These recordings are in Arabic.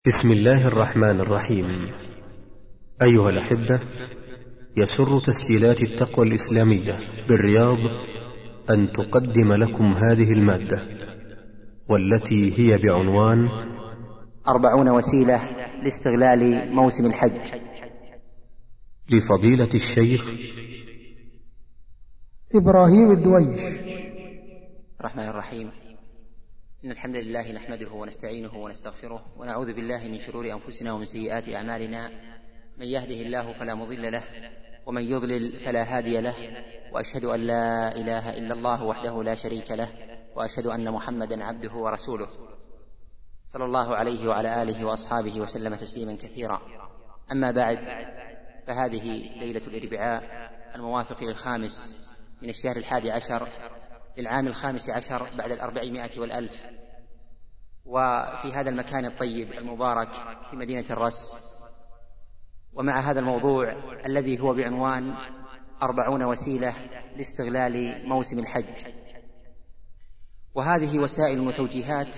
بسم الله الرحمن الرحيم. أيها الأحبة، يسر تسجيلات التقوى الإسلامية بالرياض أن تقدم لكم هذه المادة، والتي هي بعنوان 40 وسيلة لاستغلال موسم الحج، لفضيلة الشيخ إبراهيم الدويش. الرحمن الرحيم. إن الحمد لله نحمده ونستعينه ونستغفره ونعوذ بالله من شرور أنفسنا ومن سيئات أعمالنا. من يهده الله فلا مضل له ومن يضلل فلا هادي له، وأشهد أن لا إله إلا الله وحده لا شريك له، وأشهد أن محمدا عبده ورسوله صلى الله عليه وعلى آله وأصحابه وسلم تسليما كثيرا. أما بعد، فهذه ليلة الأربعاء الموافق للخامس من الشهر 11 للعام 15 بعد 400 والألف، وفي هذا المكان الطيب المبارك في مدينة الرس، ومع هذا الموضوع الذي هو بعنوان 40 وسيلة لاستغلال موسم الحج. وهذه وسائل وتوجيهات،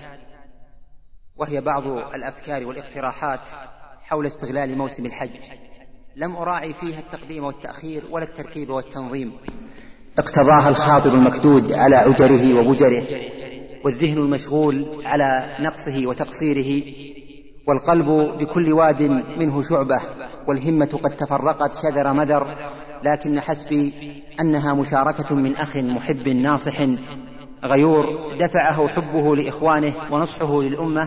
وهي بعض الأفكار والاقتراحات حول استغلال موسم الحج، لم أراعي فيها التقديم والتأخير ولا الترتيب والتنظيم، اقتضاها الخاطر المكدود على عجره وبجره، والذهن المشغول على نقصه وتقصيره، والقلب بكل واد منه شعبة، والهمة قد تفرقت شذر مذر، لكن حسبي أنها مشاركة من أخ محب ناصح غيور دفعه حبه لإخوانه ونصحه للأمة،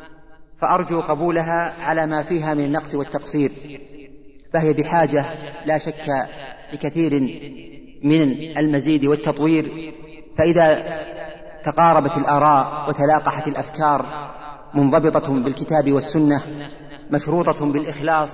فأرجو قبولها على ما فيها من النقص والتقصير، فهي بحاجة لا شك لكثير من المزيد والتطوير. فإذا تقاربت الآراء وتلاقحت الأفكار منضبطة بالكتاب والسنة، مشروطة بالإخلاص،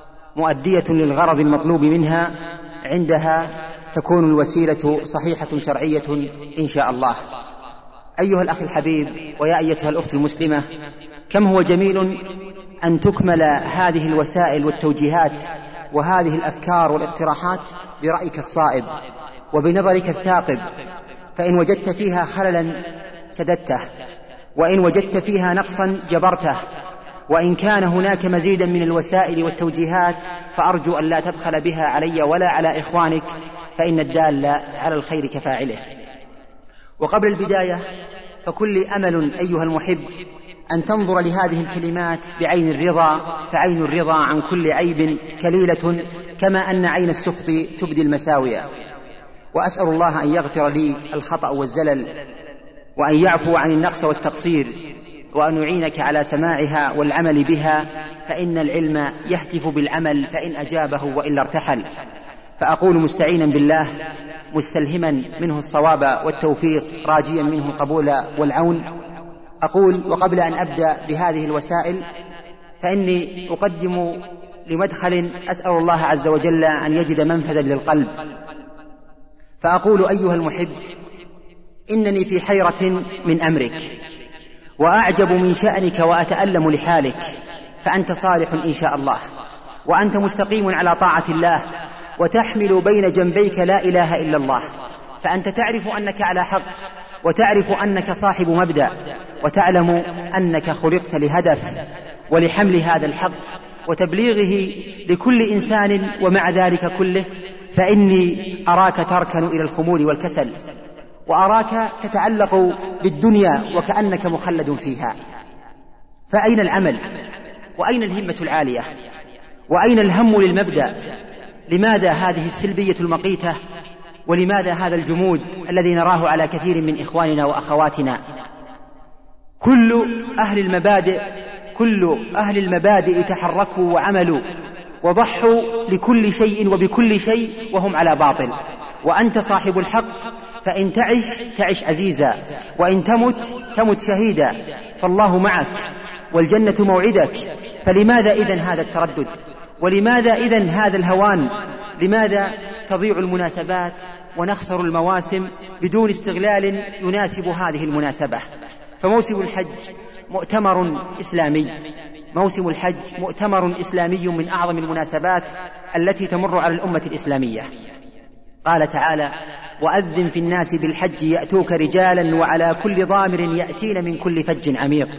مؤدية للغرض المطلوب منها، عندها تكون الوسيلة صحيحة شرعية إن شاء الله. أيها الأخ الحبيب، ويا أيتها الأخت المسلمة، كم هو جميل أن تكمل هذه الوسائل والتوجيهات وهذه الأفكار والاقتراحات برأيك الصائب وبنظرك الثاقب، فإن وجدت فيها خللا سددته، وإن وجدت فيها نقصا جبرته، وإن كان هناك مزيدا من الوسائل والتوجيهات فأرجو أن لا تبخل بها علي ولا على إخوانك، فإن الدال على الخير كفاعله. وقبل البداية، فكل أمل أيها المحب أن تنظر لهذه الكلمات بعين الرضا، فعين الرضا عن كل عيب كليلة، كما أن عين السخط تبدي المساوية. وأسأل الله أن يغفر لي الخطأ والزلل، وأن يعفو عن النقص والتقصير، وأن يعينك على سماعها والعمل بها، فإن العلم يهتف بالعمل فإن أجابه وإلا ارتحل. فأقول مستعينا بالله، مستلهما منه الصواب والتوفيق، راجيا منه القبول والعون. أقول وقبل أن أبدأ بهذه الوسائل، فإني أقدم لمدخل أسأل الله عز وجل أن يجد منفذا للقلب، فأقول أيها المحب، إنني في حيرة من أمرك، وأعجب من شأنك وأتألم لحالك، فأنت صالح إن شاء الله، وأنت مستقيم على طاعة الله، وتحمل بين جنبيك لا إله إلا الله، فأنت تعرف أنك على حق، وتعرف أنك صاحب مبدأ، وتعلم أنك خلقت لهدف ولحمل هذا الحق وتبليغه لكل إنسان. ومع ذلك كله فإني أراك تركن إلى الخمول والكسل، وأراك تتعلق بالدنيا وكأنك مخلد فيها. فأين العمل؟ وأين الهمة العالية؟ وأين الهم للمبدأ؟ لماذا هذه السلبية المقيتة؟ ولماذا هذا الجمود الذي نراه على كثير من إخواننا وأخواتنا؟ كل أهل المبادئ تحركوا وعملوا وضحوا لكل شيء وبكل شيء وهم على باطل، وأنت صاحب الحق، فإن تعش عزيزا، وإن تمت شهيدا، فالله معك والجنة موعدك. فلماذا إذن هذا التردد؟ ولماذا إذن هذا الهوان؟ لماذا تضيع المناسبات ونخسر المواسم بدون استغلال يناسب هذه المناسبة؟ فموسم الحج مؤتمر إسلامي، موسم الحج مؤتمر إسلامي من أعظم المناسبات التي تمر على الأمة الإسلامية. قال تعالى: وأذن في الناس بالحج يأتوك رجالا وعلى كل ضامر يأتين من كل فج عميق.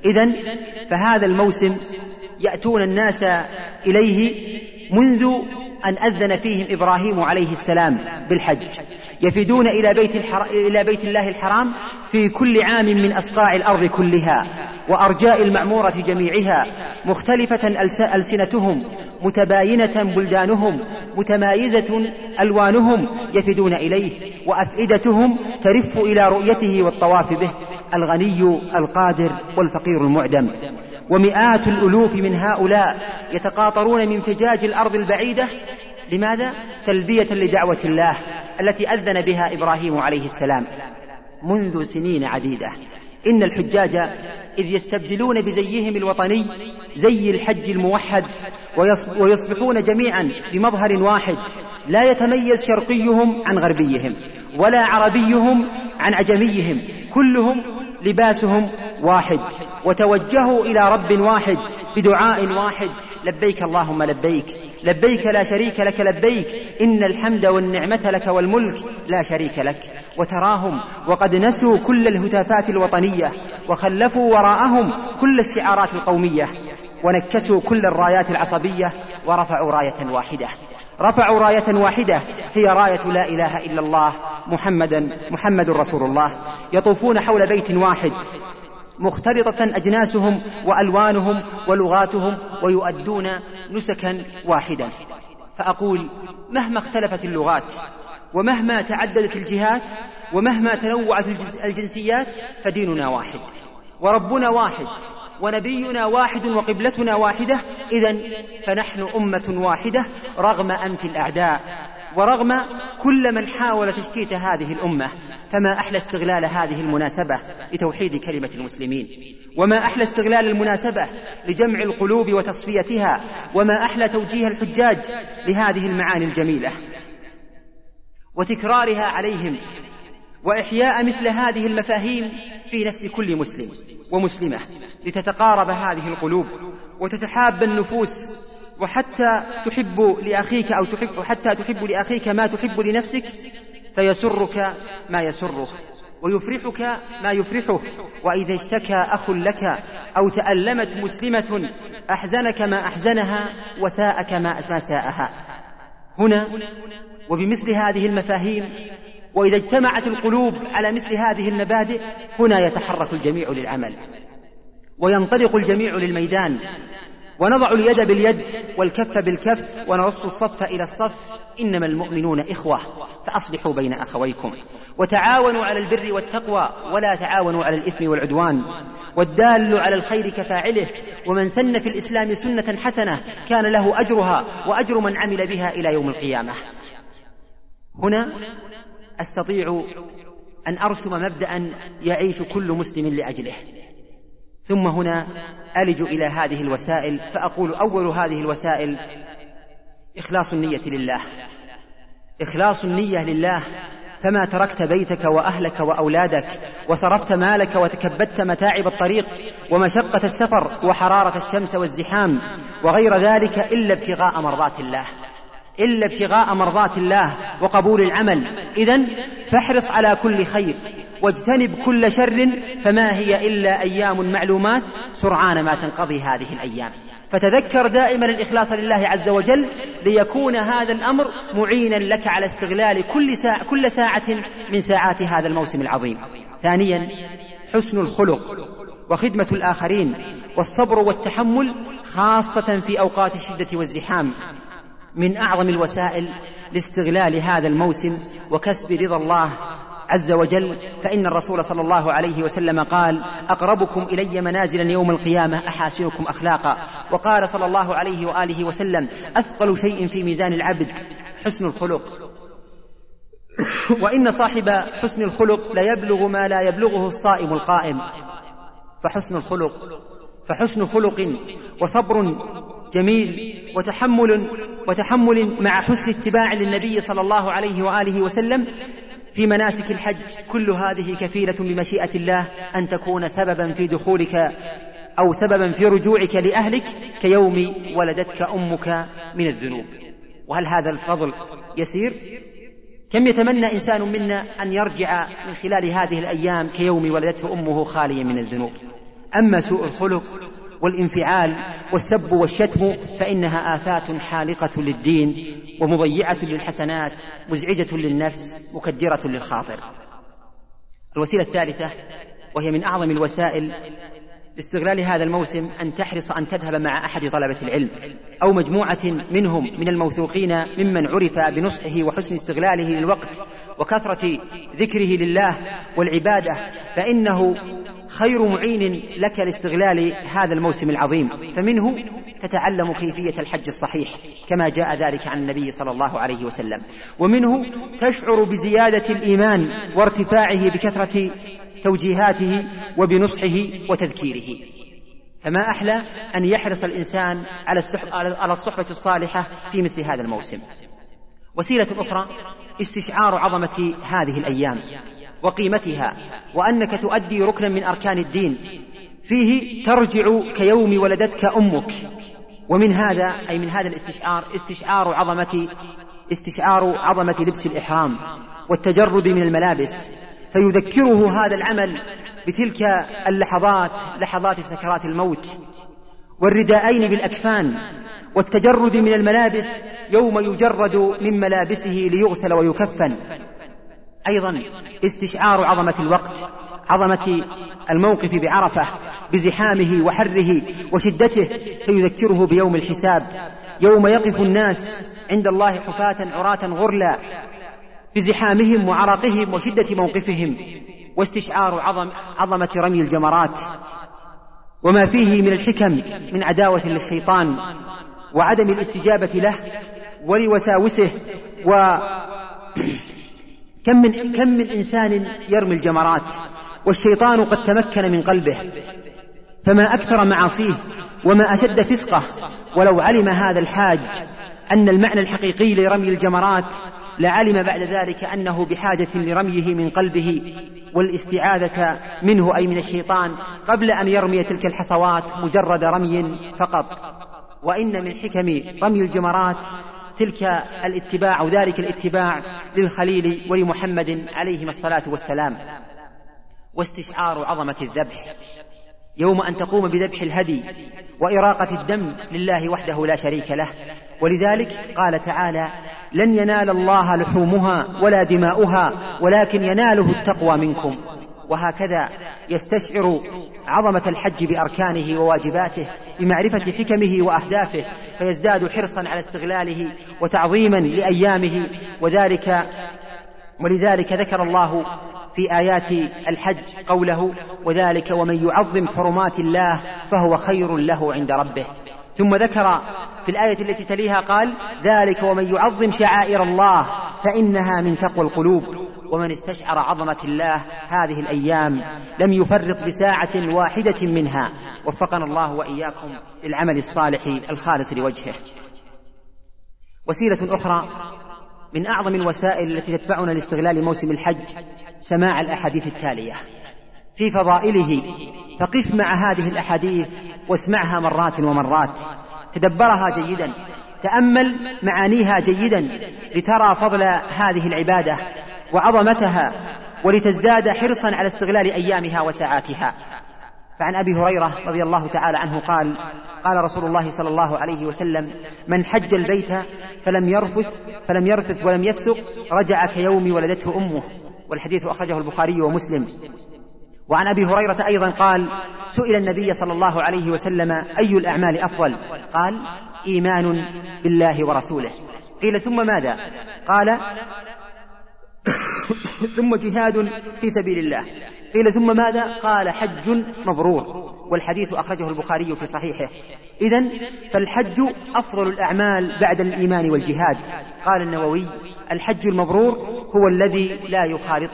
إذن فهذا الموسم يأتون الناس إليه منذ أن أذن فيهم إبراهيم عليه السلام بالحج، يفدون إلى بيت الله الحرام في كل عام من أصقاع الأرض كلها وأرجاء المعمورة جميعها، مختلفة ألسنتهم، متباينة بلدانهم، متمايزة ألوانهم، يفدون إليه وأفئدتهم ترف إلى رؤيته والطواف به، الغني القادر والفقير المعدم. ومئات الألوف من هؤلاء يتقاطرون من فجاج الأرض البعيدة. لماذا؟ تلبية لدعوة الله التي أذن بها إبراهيم عليه السلام منذ سنين عديدة. إن الحجاج إذ يستبدلون بزيهم الوطني زي الحج الموحد ويصبحون جميعا بمظهر واحد، لا يتميز شرقيهم عن غربيهم ولا عربيهم عن عجميهم، كلهم لباسهم واحد، وتوجهوا إلى رب واحد بدعاء واحد: لبيك اللهم لبيك، لبيك لا شريك لك لبيك، إن الحمد والنعمة لك والملك لا شريك لك. وتراهم وقد نسوا كل الهتافات الوطنية وخلفوا وراءهم كل الشعارات القومية ونكسوا كل الرايات العصبية ورفعوا راية واحدة. رفعوا راية واحدة هي راية لا إله إلا الله محمد رسول الله. يطوفون حول بيت واحد مختلطة أجناسهم وألوانهم ولغاتهم ويؤدون نسكا واحدا. فأقول مهما اختلفت اللغات ومهما تعددت الجهات ومهما تنوعت الجنسيات فديننا واحد وربنا واحد ونبينا واحد وقبلتنا واحدة. إذن فنحن أمة واحدة رغم أنف الأعداء ورغم كل من حاول تشتيت هذه الأمة. فما أحلى استغلال هذه المناسبة لتوحيد كلمة المسلمين، وما أحلى استغلال المناسبة لجمع القلوب وتصفيتها، وما أحلى توجيه الحجاج لهذه المعاني الجميلة وتكرارها عليهم، وإحياء مثل هذه المفاهيم في نفس كل مسلم ومسلمة لتتقارب هذه القلوب وتتحاب النفوس، وحتى تحب لأخيك ما تحب لنفسك، فيسرك ما يسره ويفرحك ما يفرحه. وإذا اشتكى أخ لك أو تألمت مسلمة أحزنك ما أحزنها وساءك ما ساءها. هنا وبمثل هذه المفاهيم وإذا اجتمعت القلوب على مثل هذه المبادئ هنا يتحرك الجميع للعمل وينطلق الجميع للميدان، ونضع اليد باليد والكف بالكف ونرص الصف إلى الصف. إنما المؤمنون إخوة فأصلحوا بين أخويكم وتعاونوا على البر والتقوى ولا تعاونوا على الإثم والعدوان. والدال على الخير كفاعله، ومن سن في الإسلام سنة حسنة كان له أجرها وأجر من عمل بها إلى يوم القيامة. هنا أستطيع أن أرسم مبدأ يعيش كل مسلم لأجله، ثم هنا ألج إلى هذه الوسائل فأقول: أول هذه الوسائل إخلاص النية لله، إخلاص النية لله. فما تركت بيتك وأهلك وأولادك وصرفت مالك وتكبدت متاعب الطريق ومشقة السفر وحرارة الشمس والزحام وغير ذلك إلا ابتغاء مرضات الله وقبول العمل. إذن فاحرص على كل خير واجتنب كل شر، فما هي إلا أيام معلومات سرعان ما تنقضي هذه الأيام. فتذكر دائما الإخلاص لله عز وجل ليكون هذا الأمر معينا لك على استغلال كل ساعة من ساعات هذا الموسم العظيم. ثانيا حسن الخلق وخدمة الآخرين والصبر والتحمل خاصة في أوقات الشدة والزحام من أعظم الوسائل لاستغلال هذا الموسم وكسب رضا الله عز وجل. فإن الرسول صلى الله عليه وسلم قال: أقربكم إلي منازلا يوم القيامة أحاسنكم أخلاقا. وقال صلى الله عليه وآله وسلم: أثقل شيء في ميزان العبد حسن الخلق، وإن صاحب حسن الخلق لا يبلغ ما لا يبلغه الصائم القائم. فحسن خلق وصبر جميل وتحمل مع حسن اتباع للنبي صلى الله عليه وآله وسلم في مناسك الحج، كل هذه كفيلة بمشيئة الله أن تكون سببا في دخولك أو سببا في رجوعك لأهلك كيوم ولدتك أمك من الذنوب. وهل هذا الفضل يسير؟ كم يتمنى إنسان منا أن يرجع من خلال هذه الأيام كيوم ولدته أمه خاليا من الذنوب. أما سوء الخلق والانفعال والسب والشتم فإنها آفات حالقة للدين ومضيعة للحسنات مزعجة للنفس مكدرة للخاطر. الوسيلة الثالثة وهي من أعظم الوسائل لاستغلال هذا الموسم أن تحرص أن تذهب مع أحد طلبة العلم أو مجموعة منهم من الموثوقين ممن عرف بنصحه وحسن استغلاله للوقت وكثرة ذكره لله والعبادة، فإنه خير معين لك لاستغلال هذا الموسم العظيم. فمنه تتعلم كيفية الحج الصحيح كما جاء ذلك عن النبي صلى الله عليه وسلم، ومنه تشعر بزيادة الإيمان وارتفاعه بكثرة توجيهاته وبنصحه وتذكيره. فما أحلى أن يحرص الإنسان على الصحبة الصالحة في مثل هذا الموسم. وسيلة أخرى استشعار عظمة هذه الأيام وقيمتها، وأنك تؤدي ركنا من أركان الدين فيه ترجع كيوم ولدتك أمك. ومن هذا أي من هذا الاستشعار استشعار عظمة لبس الإحرام والتجرد من الملابس، فيذكره هذا العمل بتلك اللحظات، لحظات سكرات الموت، والرداءين بالأكفان، والتجرد من الملابس يوم يجرد من ملابسه ليغسل ويكفن. أيضا استشعار عظمة الوقت، عظمة الموقف بعرفة بزحامه وحره وشدته، فيذكره بيوم الحساب يوم يقف الناس عند الله حفاة عراة غرلا بزحامهم وعرقهم وشدة موقفهم. واستشعار عظمة رمي الجمرات وما فيه من الحكم من عداوة للشيطان وعدم الاستجابة له ولوساوسه. كم من إنسان يرمي الجمرات والشيطان قد تمكن من قلبه، فما أكثر معاصيه وما أشد فسقه. ولو علم هذا الحاج أن المعنى الحقيقي لرمي الجمرات لعلم بعد ذلك أنه بحاجة لرميه من قلبه والاستعاذة منه أي من الشيطان قبل أن يرمي تلك الحصوات مجرد رمي فقط. وإن من حكم رمي الجمرات تلك الاتباع وذلك الاتباع للخليل ولمحمد عليهم الصلاة والسلام. واستشعار عظمة الذبح يوم أن تقوم بذبح الهدي وإراقة الدم لله وحده لا شريك له. ولذلك قال تعالى: لن ينال الله لحومها ولا دماؤها ولكن يناله التقوى منكم. وهكذا يستشعر عظمة الحج بأركانه وواجباته بمعرفة حكمه وأهدافه، فيزداد حرصا على استغلاله وتعظيما لأيامه. ولذلك ذكر الله في آيات الحج قوله: وذلك ومن يعظم حرمات الله فهو خير له عند ربه. ثم ذكر في الآية التي تليها قال: ذلك ومن يعظم شعائر الله فإنها من تقوى القلوب. ومن استشعر عظمة الله هذه الأيام لم يفرط بساعة واحدة منها. وفقنا الله وإياكم للعمل الصالح الخالص لوجهه. وسيلة أخرى من أعظم الوسائل التي تدفعنا لاستغلال موسم الحج سماع الأحاديث التالية في فضائله، فقف مع هذه الأحاديث واسمعها مرات ومرات، تدبرها جيدا، تأمل معانيها جيدا لترى فضل هذه العبادة وعظمتها ولتزداد حرصا على استغلال أيامها وساعاتها. فعن أبي هريرة رضي الله تعالى عنه قال: قال رسول الله صلى الله عليه وسلم: من حج البيت فلم يرفث ولم يفسق رجع كيوم ولدته أمه. والحديث أخرجه البخاري ومسلم. وعن أبي هريرة أيضا قال: سئل النبي صلى الله عليه وسلم: أي الأعمال أفضل؟ قال: إيمان بالله ورسوله. قيل: ثم ماذا؟ قال: ثم جهاد في سبيل الله. قيل: ثم ماذا؟ قال: حج مبرور. والحديث أخرجه البخاري في صحيحه. إذن فالحج أفضل الأعمال بعد الإيمان والجهاد. قال النووي: الحج المبرور هو الذي لا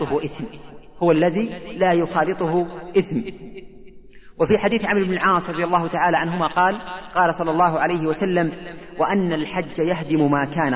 يخالطه إثم. وفي حديث عمرو بن العاص رضي الله تعالى عنهما قال صلى الله عليه وسلم: وأن الحج يهدم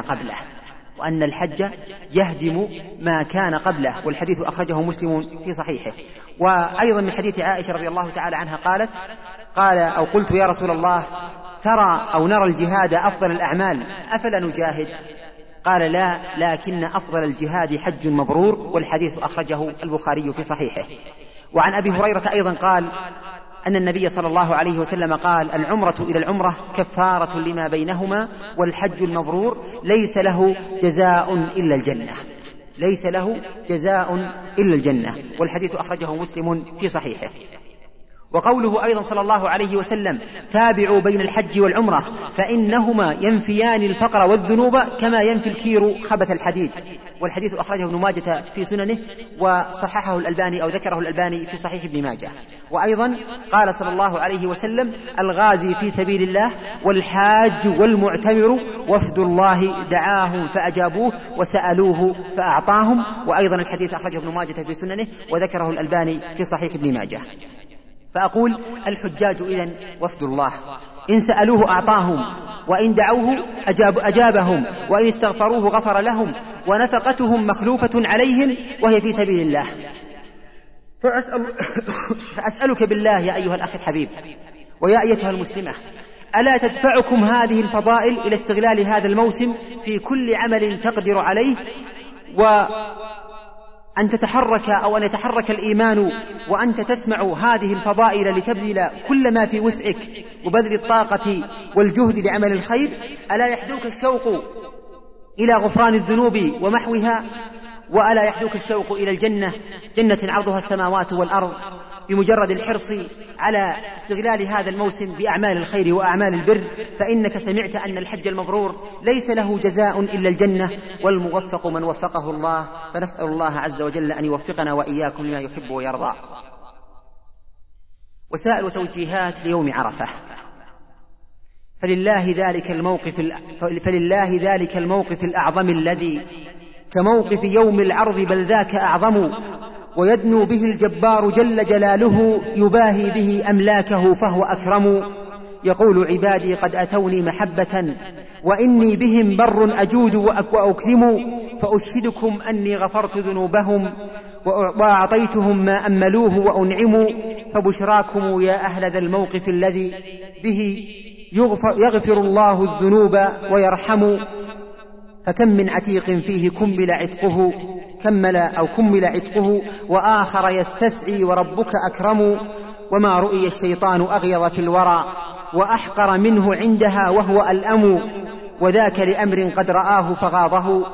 ما كان قبله. والحديث أخرجه مسلم في صحيحه. وأيضا من حديث عائشة رضي الله تعالى عنها قلت يا رسول الله: نرى الجهاد أفضل الأعمال، أفلا نجاهد؟ قال: لا، لكن أفضل الجهاد حج مبرور. والحديث أخرجه البخاري في صحيحه. وعن أبي هريرة أيضا قال: أن النبي صلى الله عليه وسلم قال: العمرة إلى العمرة كفارة لما بينهما، والحج المبرور ليس له جزاء إلا الجنة، ليس له جزاء إلا الجنة. والحديث أخرجه مسلم في صحيحه. وقوله أيضا صلى الله عليه وسلم: تابعوا بين الحج والعمرة فإنهما ينفيان الفقر والذنوب كما ينفي الكير خبث الحديد. والحديث أخرجه ابن ماجة في سننه، وصححه الألباني أو ذكره الألباني في صحيح ابن ماجة. وأيضا قال صلى الله عليه وسلم: الغازي في سبيل الله والحاج والمعتمر وفد الله دعاهم فأجابوه وسألوه فأعطاهم. وأيضا الحديث أخرجه ابن ماجة في سننه وذكره الألباني في صحيح ابن ماجة. فأقول: الحجاج إذن وفد الله، إن سألوه أعطاهم، وإن دعوه أجابهم، وإن استغفروه غفر لهم، ونفقتهم مخلوفة عليهم وهي في سبيل الله. فأسألك بالله يا أيها الأخ الحبيب ويا أيتها المسلمة، ألا تدفعكم هذه الفضائل إلى استغلال هذا الموسم في كل عمل تقدر عليه، وأن تتحرك أو أن يتحرك الإيمان وأنت تسمع هذه الفضائل لتبذل كل ما في وسعك وبذل الطاقة والجهد لعمل الخير؟ ألا يحدوك الشوق إلى غفران الذنوب ومحوها؟ وألا يحدوك الشوق إلى الجنة، جنة عرضها السماوات والأرض، بمجرد الحرص على استغلال هذا الموسم بأعمال الخير وأعمال البر؟ فإنك سمعت أن الحج المبرور ليس له جزاء إلا الجنة، والموفق من وفقه الله. فنسأل الله عز وجل أن يوفقنا وإياكم لما يحب ويرضى. وسائل وتوجيهات ليوم عرفة. فلله ذلك الموقف الأعظم الذي كموقف يوم العرض بل ذاك أعظم، ويدنو به الجبار جل جلاله، يباهي به أملاكه فهو أكرم. يقول: عبادي قد أتوني محبة وإني بهم بر أجود وأكرم، فأشهدكم أني غفرت ذنوبهم وأعطيتهم ما أملوه وأنعموا، فبشراكم يا أهل ذا الموقف الذي به يغفر الله الذنوب ويرحم. فكم من عتيق فيه كمل عتقه وآخر يستسعي وربك أكرم. وما رؤي الشيطان أغيظ في الورى وأحقر منه عندها وهو الأم، وذاك لأمر قد رآه فغاضه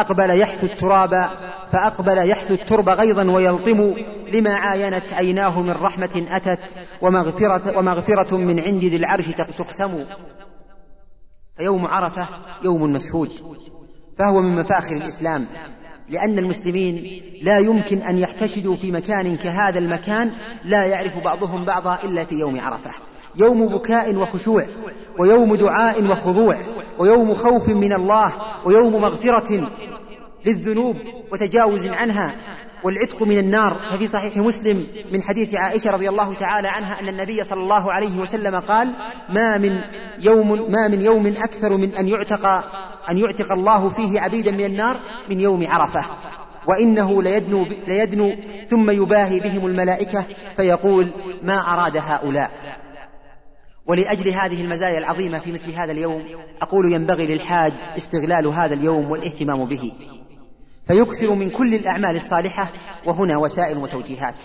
فأقبل يحث الترب غيظا ويلطم، لما عاينت عيناه من رحمة أتت ومغفرة من عند ذي العرش تقسم. فيوم عرفة يوم مشهود، فهو من مفاخر الإسلام، لأن المسلمين لا يمكن أن يحتشدوا في مكان كهذا المكان لا يعرف بعضهم بعضا إلا في يوم عرفة. يوم بكاء وخشوع، ويوم دعاء وخضوع، ويوم خوف من الله، ويوم مغفرة للذنوب وتجاوز عنها والعتق من النار. ففي صحيح مسلم من حديث عائشة رضي الله تعالى عنها أن النبي صلى الله عليه وسلم قال: ما من يوم أكثر من أن يعتق الله فيه عبيدا من النار من يوم عرفة، وإنه ليدنو ثم يباهي بهم الملائكة فيقول: ما أراد هؤلاء. ولأجل هذه المزايا العظيمة في مثل هذا اليوم أقول: ينبغي للحاج استغلال هذا اليوم والاهتمام به، فيكثر من كل الأعمال الصالحة. وهنا وسائل وتوجيهات.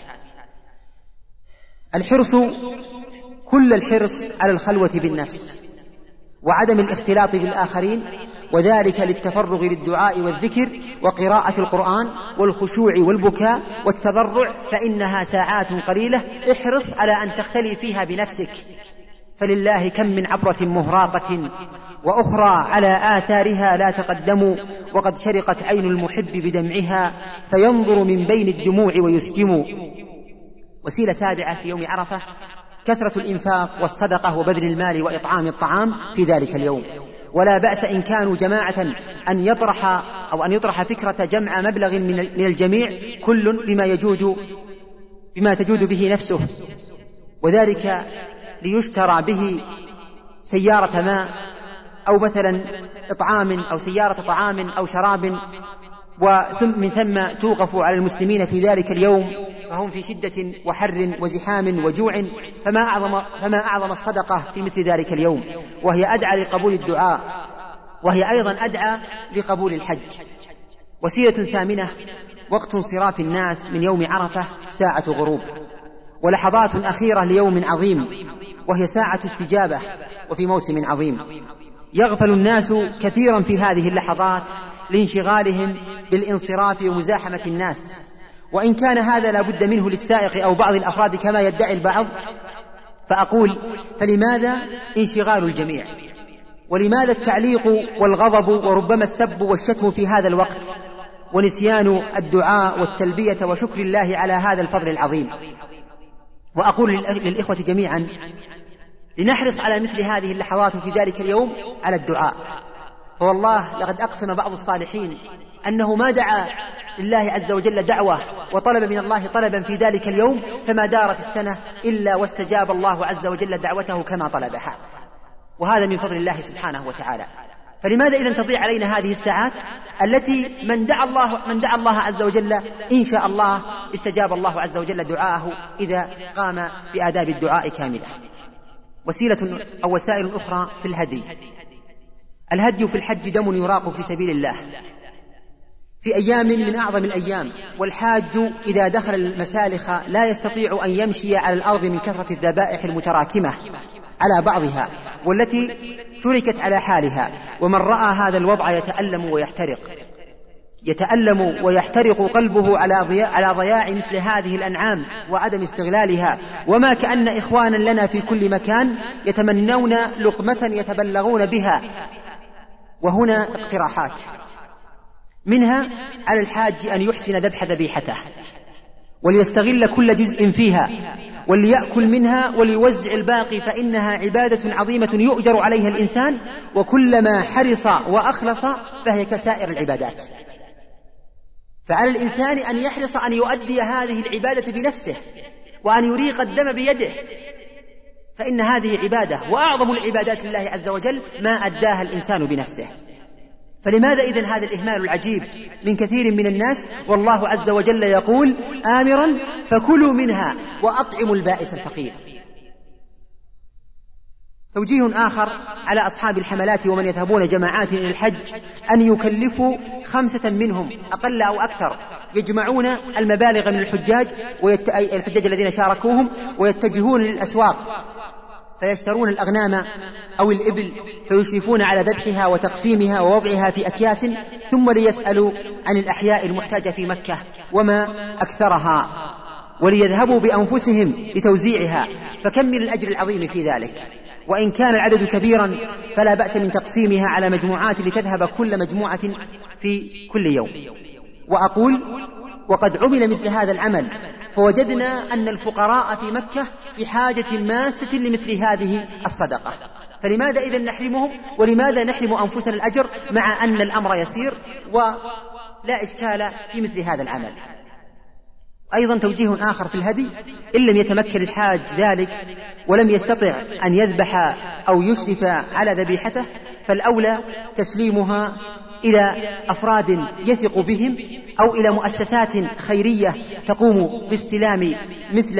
كل الحرص على الخلوة بالنفس وعدم الاختلاط بالآخرين، وذلك للتفرغ للدعاء والذكر وقراءة القرآن والخشوع والبكاء والتضرع، فإنها ساعات قليلة احرص على أن تختلي فيها بنفسك. فلله كم من عبرة مهراقة وأخرى على آثارها لا تقدموا، وقد شرقت عين المحب بدمعها فينظر من بين الدموع ويسجم. وسيلة سابعة في يوم عرفة كثرة الإنفاق والصدقة وبذل المال وإطعام الطعام في ذلك اليوم. ولا بأس إن كانوا جماعة أن يطرح فكرة جمع مبلغ من الجميع كل بما تجود به نفسه، وذلك ليشترى به سيارة ماء أو مثلا إطعام أو سيارة طعام أو شراب، ومن ثم توقف على المسلمين في ذلك اليوم فهم في شدة وحر وزحام وجوع، فما أعظم الصدقة في مثل ذلك اليوم، وهي أدعى لقبول الدعاء، وهي أيضا أدعى لقبول الحج. وسيلة ثامنة وقت انصراف الناس من يوم عرفة ساعة غروب، ولحظات أخيرة ليوم عظيم، وهي ساعة استجابة وفي موسم عظيم. يغفل الناس كثيرا في هذه اللحظات لانشغالهم بالانصراف ومزاحمة الناس، وإن كان هذا لا بد منه للسائق أو بعض الأفراد كما يدعي البعض، فأقول: فلماذا انشغال الجميع؟ ولماذا التعليق والغضب وربما السب والشتم في هذا الوقت، ونسيان الدعاء والتلبية وشكر الله على هذا الفضل العظيم؟ وأقول للإخوة جميعا: لنحرص على مثل هذه اللحظات في ذلك اليوم على الدعاء، فوالله لقد أقسم بعض الصالحين أنه ما دعا لله عز وجل دعوة وطلب من الله طلبا في ذلك اليوم فما دارت السنة إلا واستجاب الله عز وجل دعوته كما طلبها، وهذا من فضل الله سبحانه وتعالى. فلماذا إذن تضيع علينا هذه الساعات التي من دعا الله عز وجل إن شاء الله استجاب الله عز وجل دعاءه إذا قام بآداب الدعاء كاملة؟ وسيلة أو وسائل أخرى في الهدي. الهدي في الحج دم يراق في سبيل الله في أيام من أعظم الأيام، والحاج إذا دخل المسالخ لا يستطيع أن يمشي على الأرض من كثرة الذبائح المتراكمة على بعضها والتي تركت على حالها، ومن رأى هذا الوضع يتألم ويحترق قلبه على ضياع مثل هذه الأنعام وعدم استغلالها، وما كأن إخوانا لنا في كل مكان يتمنون لقمة يتبلغون بها. وهنا اقتراحات، منها على الحاج أن يحسن ذبح ذبيحته وليستغل كل جزء فيها وليأكل منها وليوزع الباقي، فإنها عبادة عظيمة يؤجر عليها الإنسان، وكلما حرص وأخلص فهي كسائر العبادات. فعلى الإنسان أن يحرص أن يؤدي هذه العبادة بنفسه وأن يريق الدم بيده، فإن هذه عبادة، وأعظم العبادات لله عز وجل ما أداها الإنسان بنفسه. فلماذا إذن هذا الإهمال العجيب من كثير من الناس، والله عز وجل يقول آمرا فكلوا منها وأطعموا البائس الفقير؟ توجيه آخر على أصحاب الحملات ومن يذهبون جماعات إلى الحج أن يكلفوا 5 منهم أقل أو أكثر، يجمعون المبالغ من الحجاج الذين شاركوهم ويتجهون للأسواق فيشترون الأغنام أو الإبل فيشرفون على ذبحها وتقسيمها ووضعها في أكياس، ثم ليسألوا عن الأحياء المحتاجة في مكة وما أكثرها وليذهبوا بأنفسهم لتوزيعها، فكم من الأجر العظيم في ذلك. وإن كان العدد كبيرا فلا بأس من تقسيمها على مجموعات لتذهب كل مجموعة في كل يوم. وأقول: وقد عمل مثل هذا العمل فوجدنا أن الفقراء في مكة بحاجة ماسة لمثل هذه الصدقة، فلماذا إذن نحرمهم؟ ولماذا نحرم أنفسنا الأجر مع أن الأمر يسير ولا إشكال في مثل هذا العمل؟ أيضا توجيه آخر في الهدي: إن لم يتمكن الحاج ذلك ولم يستطع أن يذبح أو يشرف على ذبيحته فالأولى تسليمها إلى أفراد يثق بهم أو إلى مؤسسات خيرية تقوم باستلام مثل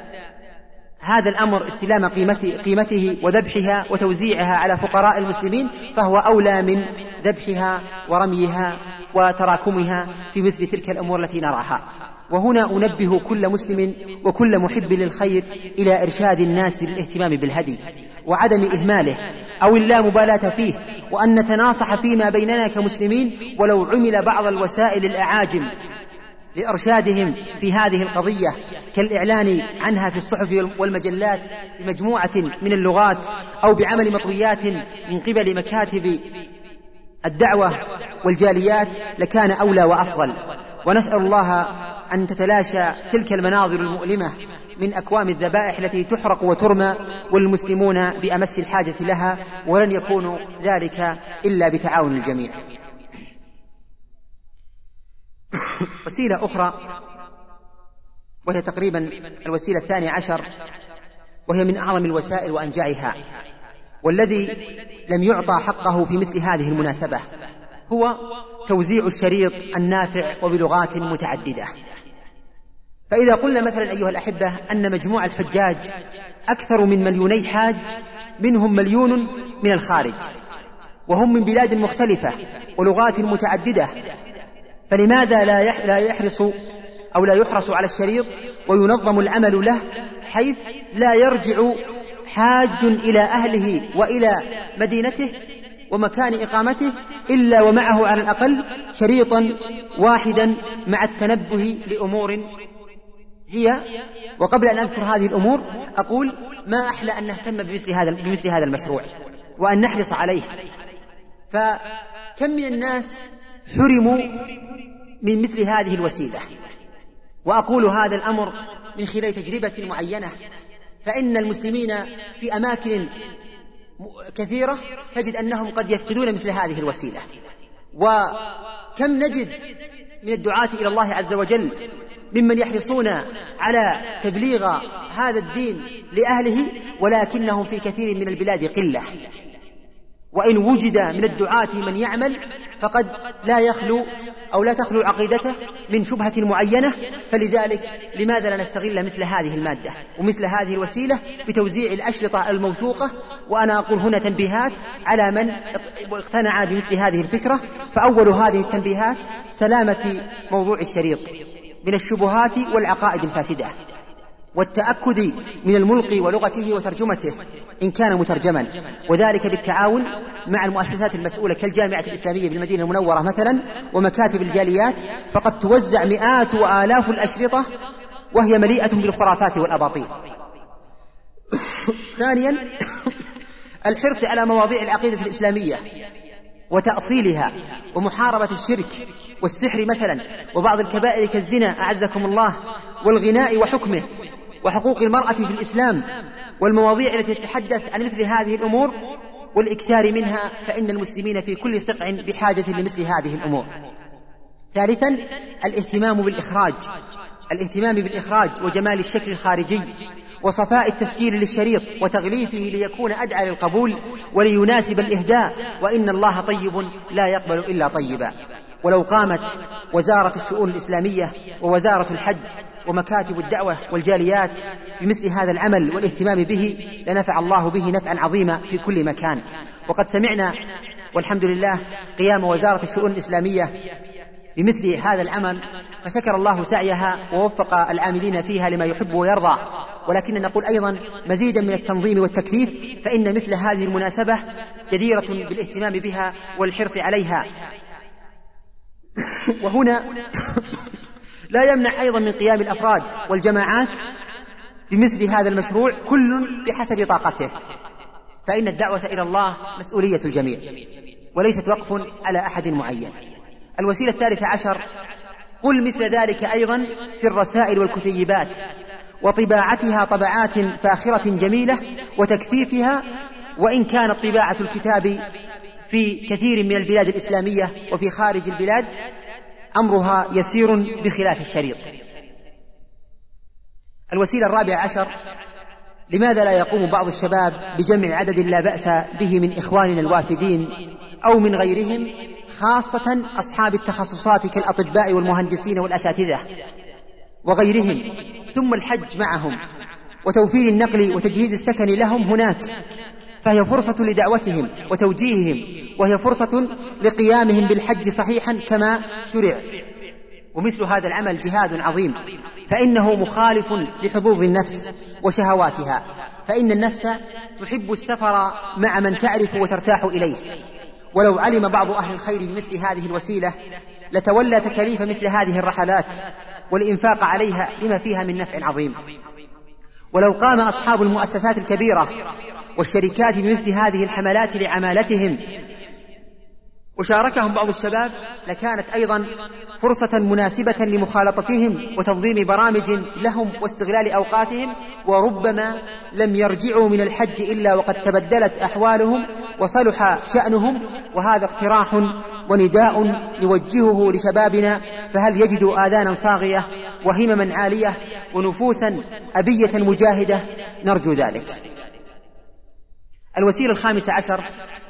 هذا الأمر، استلام قيمته وذبحها وتوزيعها على فقراء المسلمين، فهو أولى من ذبحها ورميها وتراكمها في مثل تلك الأمور التي نراها. وهنا أنبه كل مسلم وكل محب للخير إلى إرشاد الناس للاهتمام بالهدي وعدم إهماله أو اللامبالاة فيه، وأن نتناصح فيما بيننا كمسلمين ولو عمل بعض الوسائل الأعاجم لإرشادهم في هذه القضية كالإعلان عنها في الصحف والمجلات بمجموعة من اللغات أو بعمل مطويات من قبل مكاتب الدعوة والجاليات لكان أولى وأفضل. ونسأل الله أن تتلاشى تلك المناظر المؤلمة من أكوام الذبائح التي تحرق وترمى والمسلمون بأمس الحاجة لها، ولن يكون ذلك إلا بتعاون الجميع. وسيلة أخرى وهي تقريبا الوسيلة 12، وهي من أعظم الوسائل وأنجعها، والذي لم يعطى حقه في مثل هذه المناسبة، هو توزيع الشريط النافع وبلغات متعددة. فإذا قلنا مثلا أيها الأحبة أن مجموع الحجاج أكثر من 2,000,000 حاج، منهم 1,000,000 من الخارج وهم من بلاد مختلفة ولغات متعددة، فلماذا لا يحرص على الشريط وينظم العمل له حيث لا يرجع حاج إلى أهله وإلى مدينته ومكان إقامته إلا ومعه على الأقل شريطا واحدا مع التنبه لأمور هي. وقبل أن أذكر هذه الأمور أقول ما أحلى أن نهتم بمثل هذا المشروع وأن نحرص عليه. فكم من الناس حرموا من مثل هذه الوسيلة، وأقول هذا الأمر من خلال تجربة معينة، فإن المسلمين في أماكن كثيرة تجد أنهم قد يفقدون مثل هذه الوسيلة. وكم نجد من الدعاة إلى الله عز وجل ممن يحرصون على تبليغ هذا الدين لأهله، ولكنهم في كثير من البلاد قلة. وإن وجد من الدعاة من يعمل فقد لا يخلو أو لا تخلو عقيدته من شبهة معينة. فلذلك لماذا لا نستغل مثل هذه المادة ومثل هذه الوسيلة بتوزيع الأشرطة الموثوقة؟ وأنا أقول هنا تنبيهات على من اقتنع بمثل هذه الفكرة. فأول هذه التنبيهات سلامة موضوع الشريط من الشبهات والعقائد الفاسدة، والتأكد من الملقي ولغته وترجمته إن كان مترجما، وذلك بالتعاون مع المؤسسات المسؤولة كالجامعة الإسلامية بالمدينة المنورة مثلا ومكاتب الجاليات، فقد توزع مئات وآلاف الأشرطة وهي مليئة بالخرافات والأباطيل. ثانيا الحرص على مواضيع العقيدة الإسلامية وتأصيلها ومحاربة الشرك والسحر مثلا وبعض الكبائر كالزنا أعزكم الله والغناء وحكمه وحقوق المرأة في الإسلام والمواضيع التي تتحدث عن مثل هذه الأمور والإكثار منها، فإن المسلمين في كل صقع بحاجة لمثل هذه الأمور. ثالثا الاهتمام بالإخراج وجمال الشكل الخارجي وصفاء التسجيل للشريط وتغليفه ليكون أدعى للقبول وليناسب الإهداء، وإن الله طيب لا يقبل إلا طيبا. ولو قامت وزارة الشؤون الإسلامية ووزارة الحج ومكاتب الدعوة والجاليات بمثل هذا العمل والاهتمام به لنفع الله به نفعا عظيما في كل مكان. وقد سمعنا والحمد لله قيام وزارة الشؤون الإسلامية بمثل هذا العمل، فشكر الله سعيها ووفق العاملين فيها لما يحب ويرضى. ولكن نقول أيضا مزيدا من التنظيم والتكثيف، فإن مثل هذه المناسبة جديرة بالاهتمام بها والحرص عليها. وهنا لا يمنع أيضا من قيام الأفراد والجماعات بمثل هذا المشروع كل بحسب طاقته، فإن الدعوة إلى الله مسؤولية الجميع وليست وقف على أحد معين. الوسيلة 13 قل مثل ذلك أيضا في الرسائل والكتيبات وطباعتها طبعات فاخرة جميلة وتكثيفها، وإن كانت طباعة الكتاب في كثير من البلاد الإسلامية وفي خارج البلاد أمرها يسير بخلاف الشريط. الوسيلة 14 لماذا لا يقوم بعض الشباب بجمع عدد لا بأس به من إخواننا الوافدين أو من غيرهم، خاصة أصحاب التخصصات كالأطباء والمهندسين والأساتذة وغيرهم، ثم الحج معهم وتوفير النقل وتجهيز السكن لهم هناك، فهي فرصة لدعوتهم وتوجيههم، وهي فرصة لقيامهم بالحج صحيحا كما شرع. ومثل هذا العمل جهاد عظيم، فإنه مخالف لحظوظ النفس وشهواتها، فإن النفس تحب السفر مع من تعرف وترتاح إليه. ولو علم بعض أهل الخير بمثل هذه الوسيلة لتولى تكاليف مثل هذه الرحلات والإنفاق عليها لما فيها من نفع عظيم. ولو قام أصحاب المؤسسات الكبيرة والشركات بمثل هذه الحملات لعمالتهم وشاركهم بعض الشباب لكانت أيضا فرصة مناسبة لمخالطتهم وتنظيم برامج لهم واستغلال أوقاتهم، وربما لم يرجعوا من الحج إلا وقد تبدلت أحوالهم وصلح شأنهم. وهذا اقتراح ونداء نوجهه لشبابنا، فهل يجدوا آذانا صاغية وهمما عالية ونفوسا أبية مجاهدة؟ نرجو ذلك. الوسيلة 15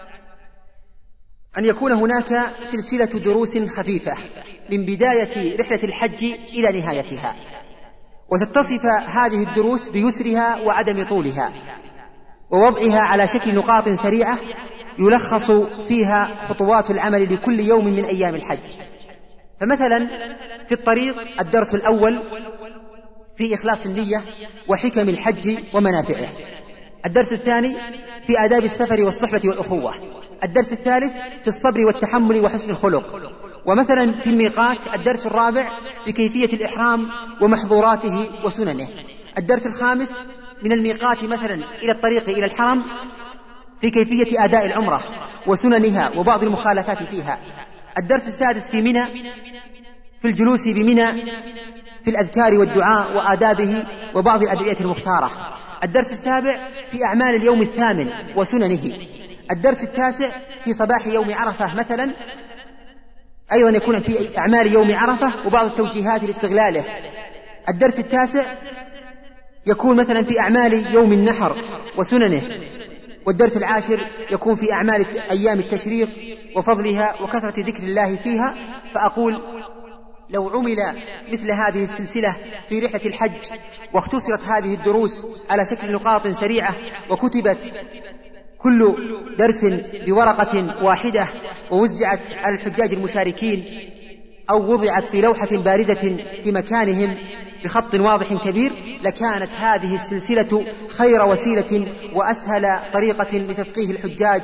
أن يكون هناك سلسلة دروس خفيفة من بداية رحلة الحج إلى نهايتها، وتتصف هذه الدروس بيسرها وعدم طولها، ووضعها على شكل نقاط سريعة يلخص فيها خطوات العمل لكل يوم من أيام الحج. فمثلا في الطريق الدرس الأول في إخلاص النية وحكم الحج ومنافعه. الدرس الثاني في آداب السفر والصحبة والأخوة. الدرس الثالث في الصبر والتحمل وحسن الخلق. ومثلا في الميقات الدرس الرابع في كيفية الإحرام ومحظوراته وسننه. الدرس الخامس من الميقات مثلا إلى الطريق إلى الحرم في كيفية أداء العمرة وسننها وبعض المخالفات فيها. الدرس السادس في منى في الجلوس بمنى في الأذكار والدعاء وآدابه وبعض الأدعية المختارة. الدرس السابع في أعمال اليوم الثامن وسننه. الدرس التاسع في صباح يوم عرفة مثلا أيضا يكون في أعمال يوم عرفة وبعض التوجيهات لاستغلاله. الدرس التاسع يكون مثلا في أعمال يوم النحر وسننه. والدرس العاشر يكون في أعمال أيام التشريق وفضلها وكثرة ذكر الله فيها. فأقول لو عمل مثل هذه السلسلة في رحلة الحج واختصرت هذه الدروس على شكل نقاط سريعة وكتبت كل درس بورقة واحدة ووزعت على الحجاج المشاركين أو وضعت في لوحة بارزة في مكانهم بخط واضح كبير لكانت هذه السلسلة خير وسيلة وأسهل طريقة لتفقيه الحجاج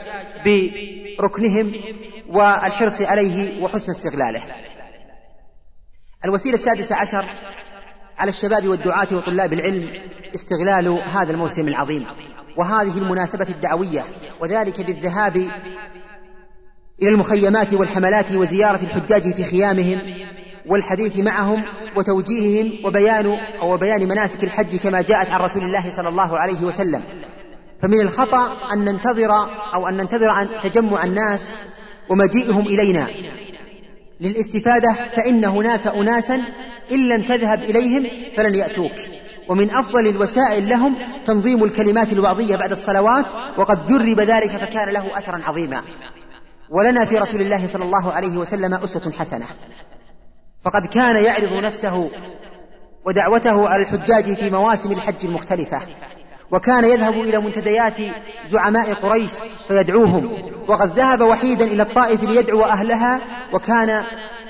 بركنهم والحرص عليه وحسن استغلاله. الوسيلة السادسة عشر على الشباب والدعاة وطلاب العلم استغلال هذا الموسم العظيم وهذه المناسبة الدعوية، وذلك بالذهاب إلى المخيمات والحملات وزيارة الحجاج في خيامهم والحديث معهم وتوجيههم وبيان مناسك الحج كما جاءت عن رسول الله صلى الله عليه وسلم. فمن الخطأ أن ننتظر تجمع الناس ومجيئهم إلينا للاستفادة، فإن هناك أناسا إن لم تذهب إليهم فلن يأتوك. ومن أفضل الوسائل لهم تنظيم الكلمات الوعظية بعد الصلوات، وقد جرب ذلك فكان له أثرا عظيما. ولنا في رسول الله صلى الله عليه وسلم أسوة حسنة، فقد كان يعرض نفسه ودعوته على الحجاج في مواسم الحج المختلفة، وكان يذهب إلى منتديات زعماء قريش فيدعوهم، وقد ذهب وحيدا إلى الطائف ليدعو أهلها. وكان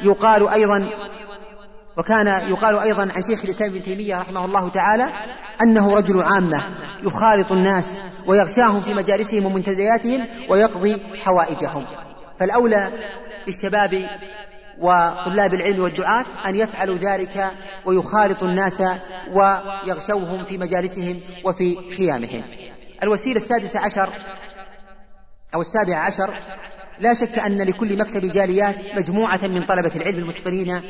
يقال أيضا عن شيخ الإسلام ابن تيمية رحمه الله تعالى أنه رجل عامة يخالط الناس ويغشاهم في مجالسهم ومنتدياتهم ويقضي حوائجهم. فالأولى بالشباب وطلاب العلم والدعاة أن يفعلوا ذلك ويخالطوا الناس ويغشوهم في مجالسهم وفي خيامهم. الوسيلة السادسة عشر أو السابعة عشر لا شك أن لكل مكتب جاليات مجموعة من طلبة العلم المتقنين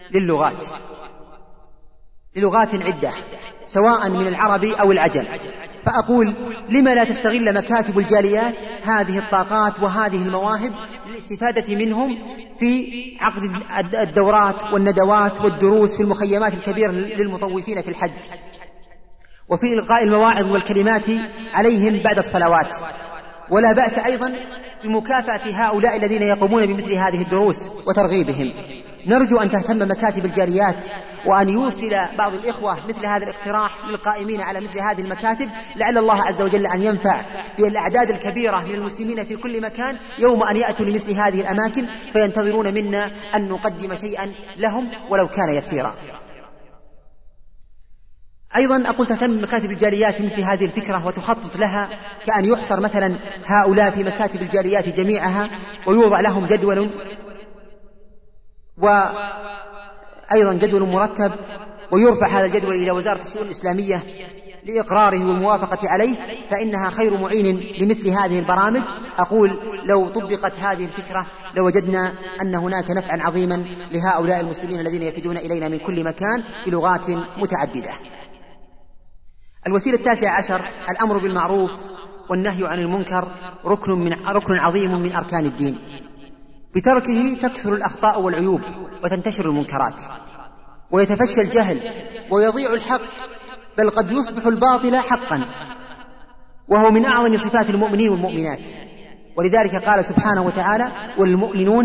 للغات عدة سواء من العربي أو العجم. فأقول لما لا تستغل مكاتب الجاليات هذه الطاقات وهذه المواهب للاستفادة منهم في عقد الدورات والندوات والدروس في المخيمات الكبيرة للمطوفين في الحج، وفي إلقاء المواعظ والكلمات عليهم بعد الصلوات. ولا بأس أيضا بمكافأة هؤلاء الذين يقومون بمثل هذه الدروس وترغيبهم. نرجو أن تهتم مكاتب الجاليات وأن يوصل بعض الإخوة مثل هذا الاقتراح للقائمين على مثل هذه المكاتب، لعل الله عز وجل أن ينفع بالأعداد الكبيرة من المسلمين في كل مكان يوم أن يأتوا لمثل هذه الأماكن فينتظرون منا أن نقدم شيئا لهم ولو كان يسيرا. أيضا أقول تهتم مكاتب الجاليات مثل هذه الفكرة وتخطط لها، كأن يحصر مثلا هؤلاء في مكاتب الجاليات جميعها ويوضع لهم جدول، وأيضا جدول مرتب، ويرفع هذا الجدول إلى وزارة الشؤون الإسلامية لإقراره والموافقة عليه، فإنها خير معين لمثل هذه البرامج. أقول لو طبقت هذه الفكرة لوجدنا أن هناك نفعا عظيما لهؤلاء المسلمين الذين يفدون إلينا من كل مكان بلغات متعددة. الوسيلة التاسعة عشر الأمر بالمعروف والنهي عن المنكر ركن عظيم من أركان الدين، بتركه تكثر الأخطاء والعيوب وتنتشر المنكرات ويتفشى الجهل ويضيع الحق، بل قد يصبح الباطل حقا، وهو من أعظم صفات المؤمنين والمؤمنات. ولذلك قال سبحانه وتعالى والمؤمنون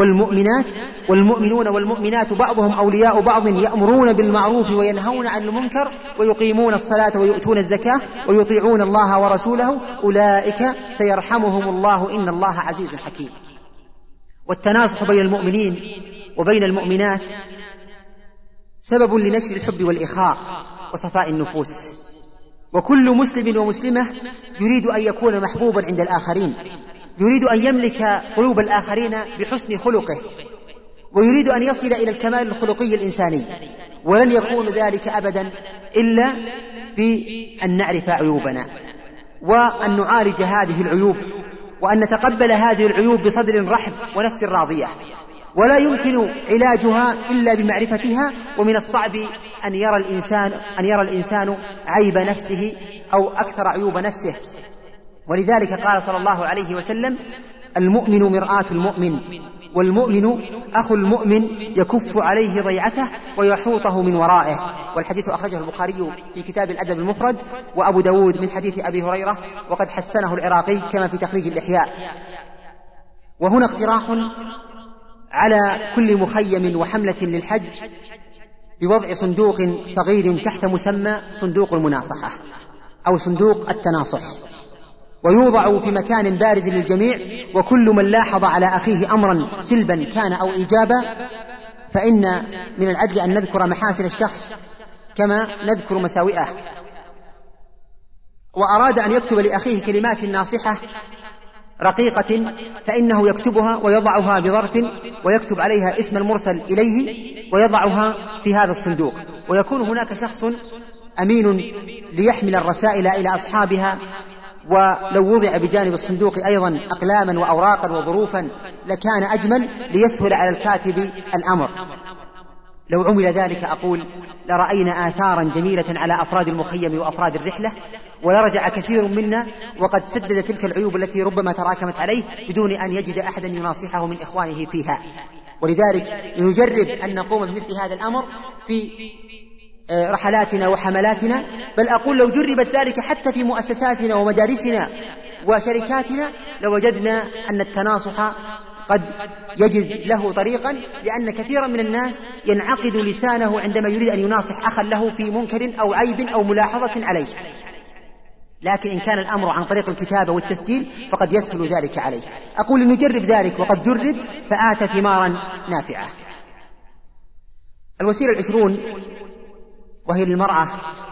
والمؤمنات بعضهم أولياء بعض يأمرون بالمعروف وينهون عن المنكر ويقيمون الصلاة ويؤتون الزكاة ويطيعون الله ورسوله أولئك سيرحمهم الله إن الله عزيز حكيم. والتناصح بين المؤمنين وبين المؤمنات سبب لنشر الحب والإخاء وصفاء النفوس. وكل مسلم ومسلمة يريد أن يكون محبوبا عند الآخرين، يريد أن يملك قلوب الآخرين بحسن خلقه، ويريد أن يصل إلى الكمال الخلقي الإنساني، ولن يكون ذلك أبدا إلا بأن نعرف عيوبنا وأن نعالج هذه العيوب، وأن نتقبل هذه العيوب بصدر رحب ونفس راضية، ولا يمكن علاجها إلا بمعرفتها. ومن الصعب أن يرى الإنسان عيب نفسه أو أكثر عيوب نفسه. ولذلك قال صلى الله عليه وسلم: المؤمن مرآة المؤمن، والمؤمن أخو المؤمن يكف عليه ضيعته ويحوطه من ورائه. والحديث أخرجه البخاري في كتاب الأدب المفرد، وأبو داود من حديث أبي هريرة، وقد حسنه العراقي كما في تخريج الإحياء. وهنا اقتراح على كل مخيم وحملة للحج بوضع صندوق صغير تحت مسمى صندوق المناصحة أو صندوق التناصح، ويوضع في مكان بارز للجميع، وكل من لاحظ على أخيه أمرا سلبا كان أو إيجابا فإن من العدل أن نذكر محاسن الشخص كما نذكر مساوئه. وأراد أن يكتب لأخيه كلمات ناصحة رقيقة فإنه يكتبها ويضعها بظرف، ويكتب عليها اسم المرسل إليه ويضعها في هذا الصندوق، ويكون هناك شخص أمين ليحمل الرسائل إلى أصحابها. ولو وضع بجانب الصندوق أيضا أقلاما وأوراقا وظروفا لكان أجمل ليسهل على الكاتب الأمر. لو عمل ذلك أقول لرأينا آثارا جميلة على أفراد المخيم وأفراد الرحلة، ولرجع كثير منا وقد سدد تلك العيوب التي ربما تراكمت عليه بدون أن يجد أحدا يناصحه من إخوانه فيها. ولذلك نجرب أن نقوم بمثل هذا الأمر في رحلاتنا وحملاتنا، بل أقول لو جربت ذلك حتى في مؤسساتنا ومدارسنا وشركاتنا لوجدنا أن التناصح قد يجد له طريقا، لأن كثيرا من الناس ينعقد لسانه عندما يريد أن يناصح أخا له في منكر أو عيب أو ملاحظة عليه، لكن إن كان الأمر عن طريق الكتابة والتسجيل فقد يسهل ذلك عليه. أقول نجرب ذلك، وقد جرب فآتى ثمارا نافعة. الوسيلة 20 وهي للمرأة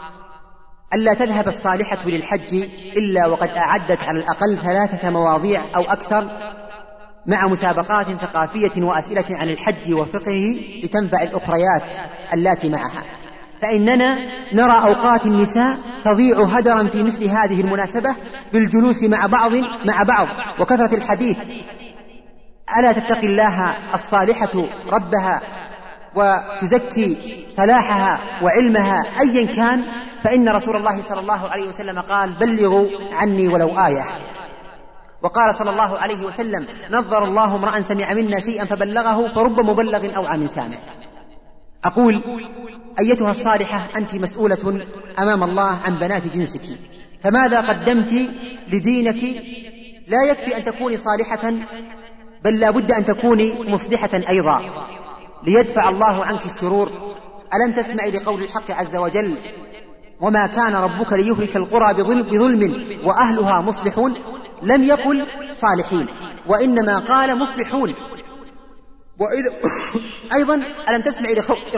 ألا تذهب الصالحة للحج إلا وقد أعدت على الأقل 3 مواضيع أو أكثر مع مسابقات ثقافية وأسئلة عن الحج وفقهه لتنفع الأخريات اللاتي معها. فإننا نرى أوقات النساء تضيع هدرا في مثل هذه المناسبة بالجلوس مع بعض وكثرة الحديث. ألا تتقي الله الصالحة ربها وتزكي صلاحها وعلمها أيا كان؟ فإن رسول الله صلى الله عليه وسلم قال: بلغوا عني ولو آية. وقال صلى الله عليه وسلم: نظر الله امرأ سمع منا شيئا فبلغه فرب مبلغ أو عام سامع. أقول أيتها الصالحة أنت مسؤولة أمام الله عن بنات جنسك، فماذا قدمت لدينك؟ لا يكفي أن تكوني صالحة، بل لا بد أن تكوني مصلحة أيضا ليدفع الله عنك الشرور. ألم تسمعي لقول الحق عز وجل: وما كان ربك ليهلك القرى بظلم وأهلها مصلحون؟ لم يقل صالحين، وإنما قال مصلحون. أيضا ألم تسمعي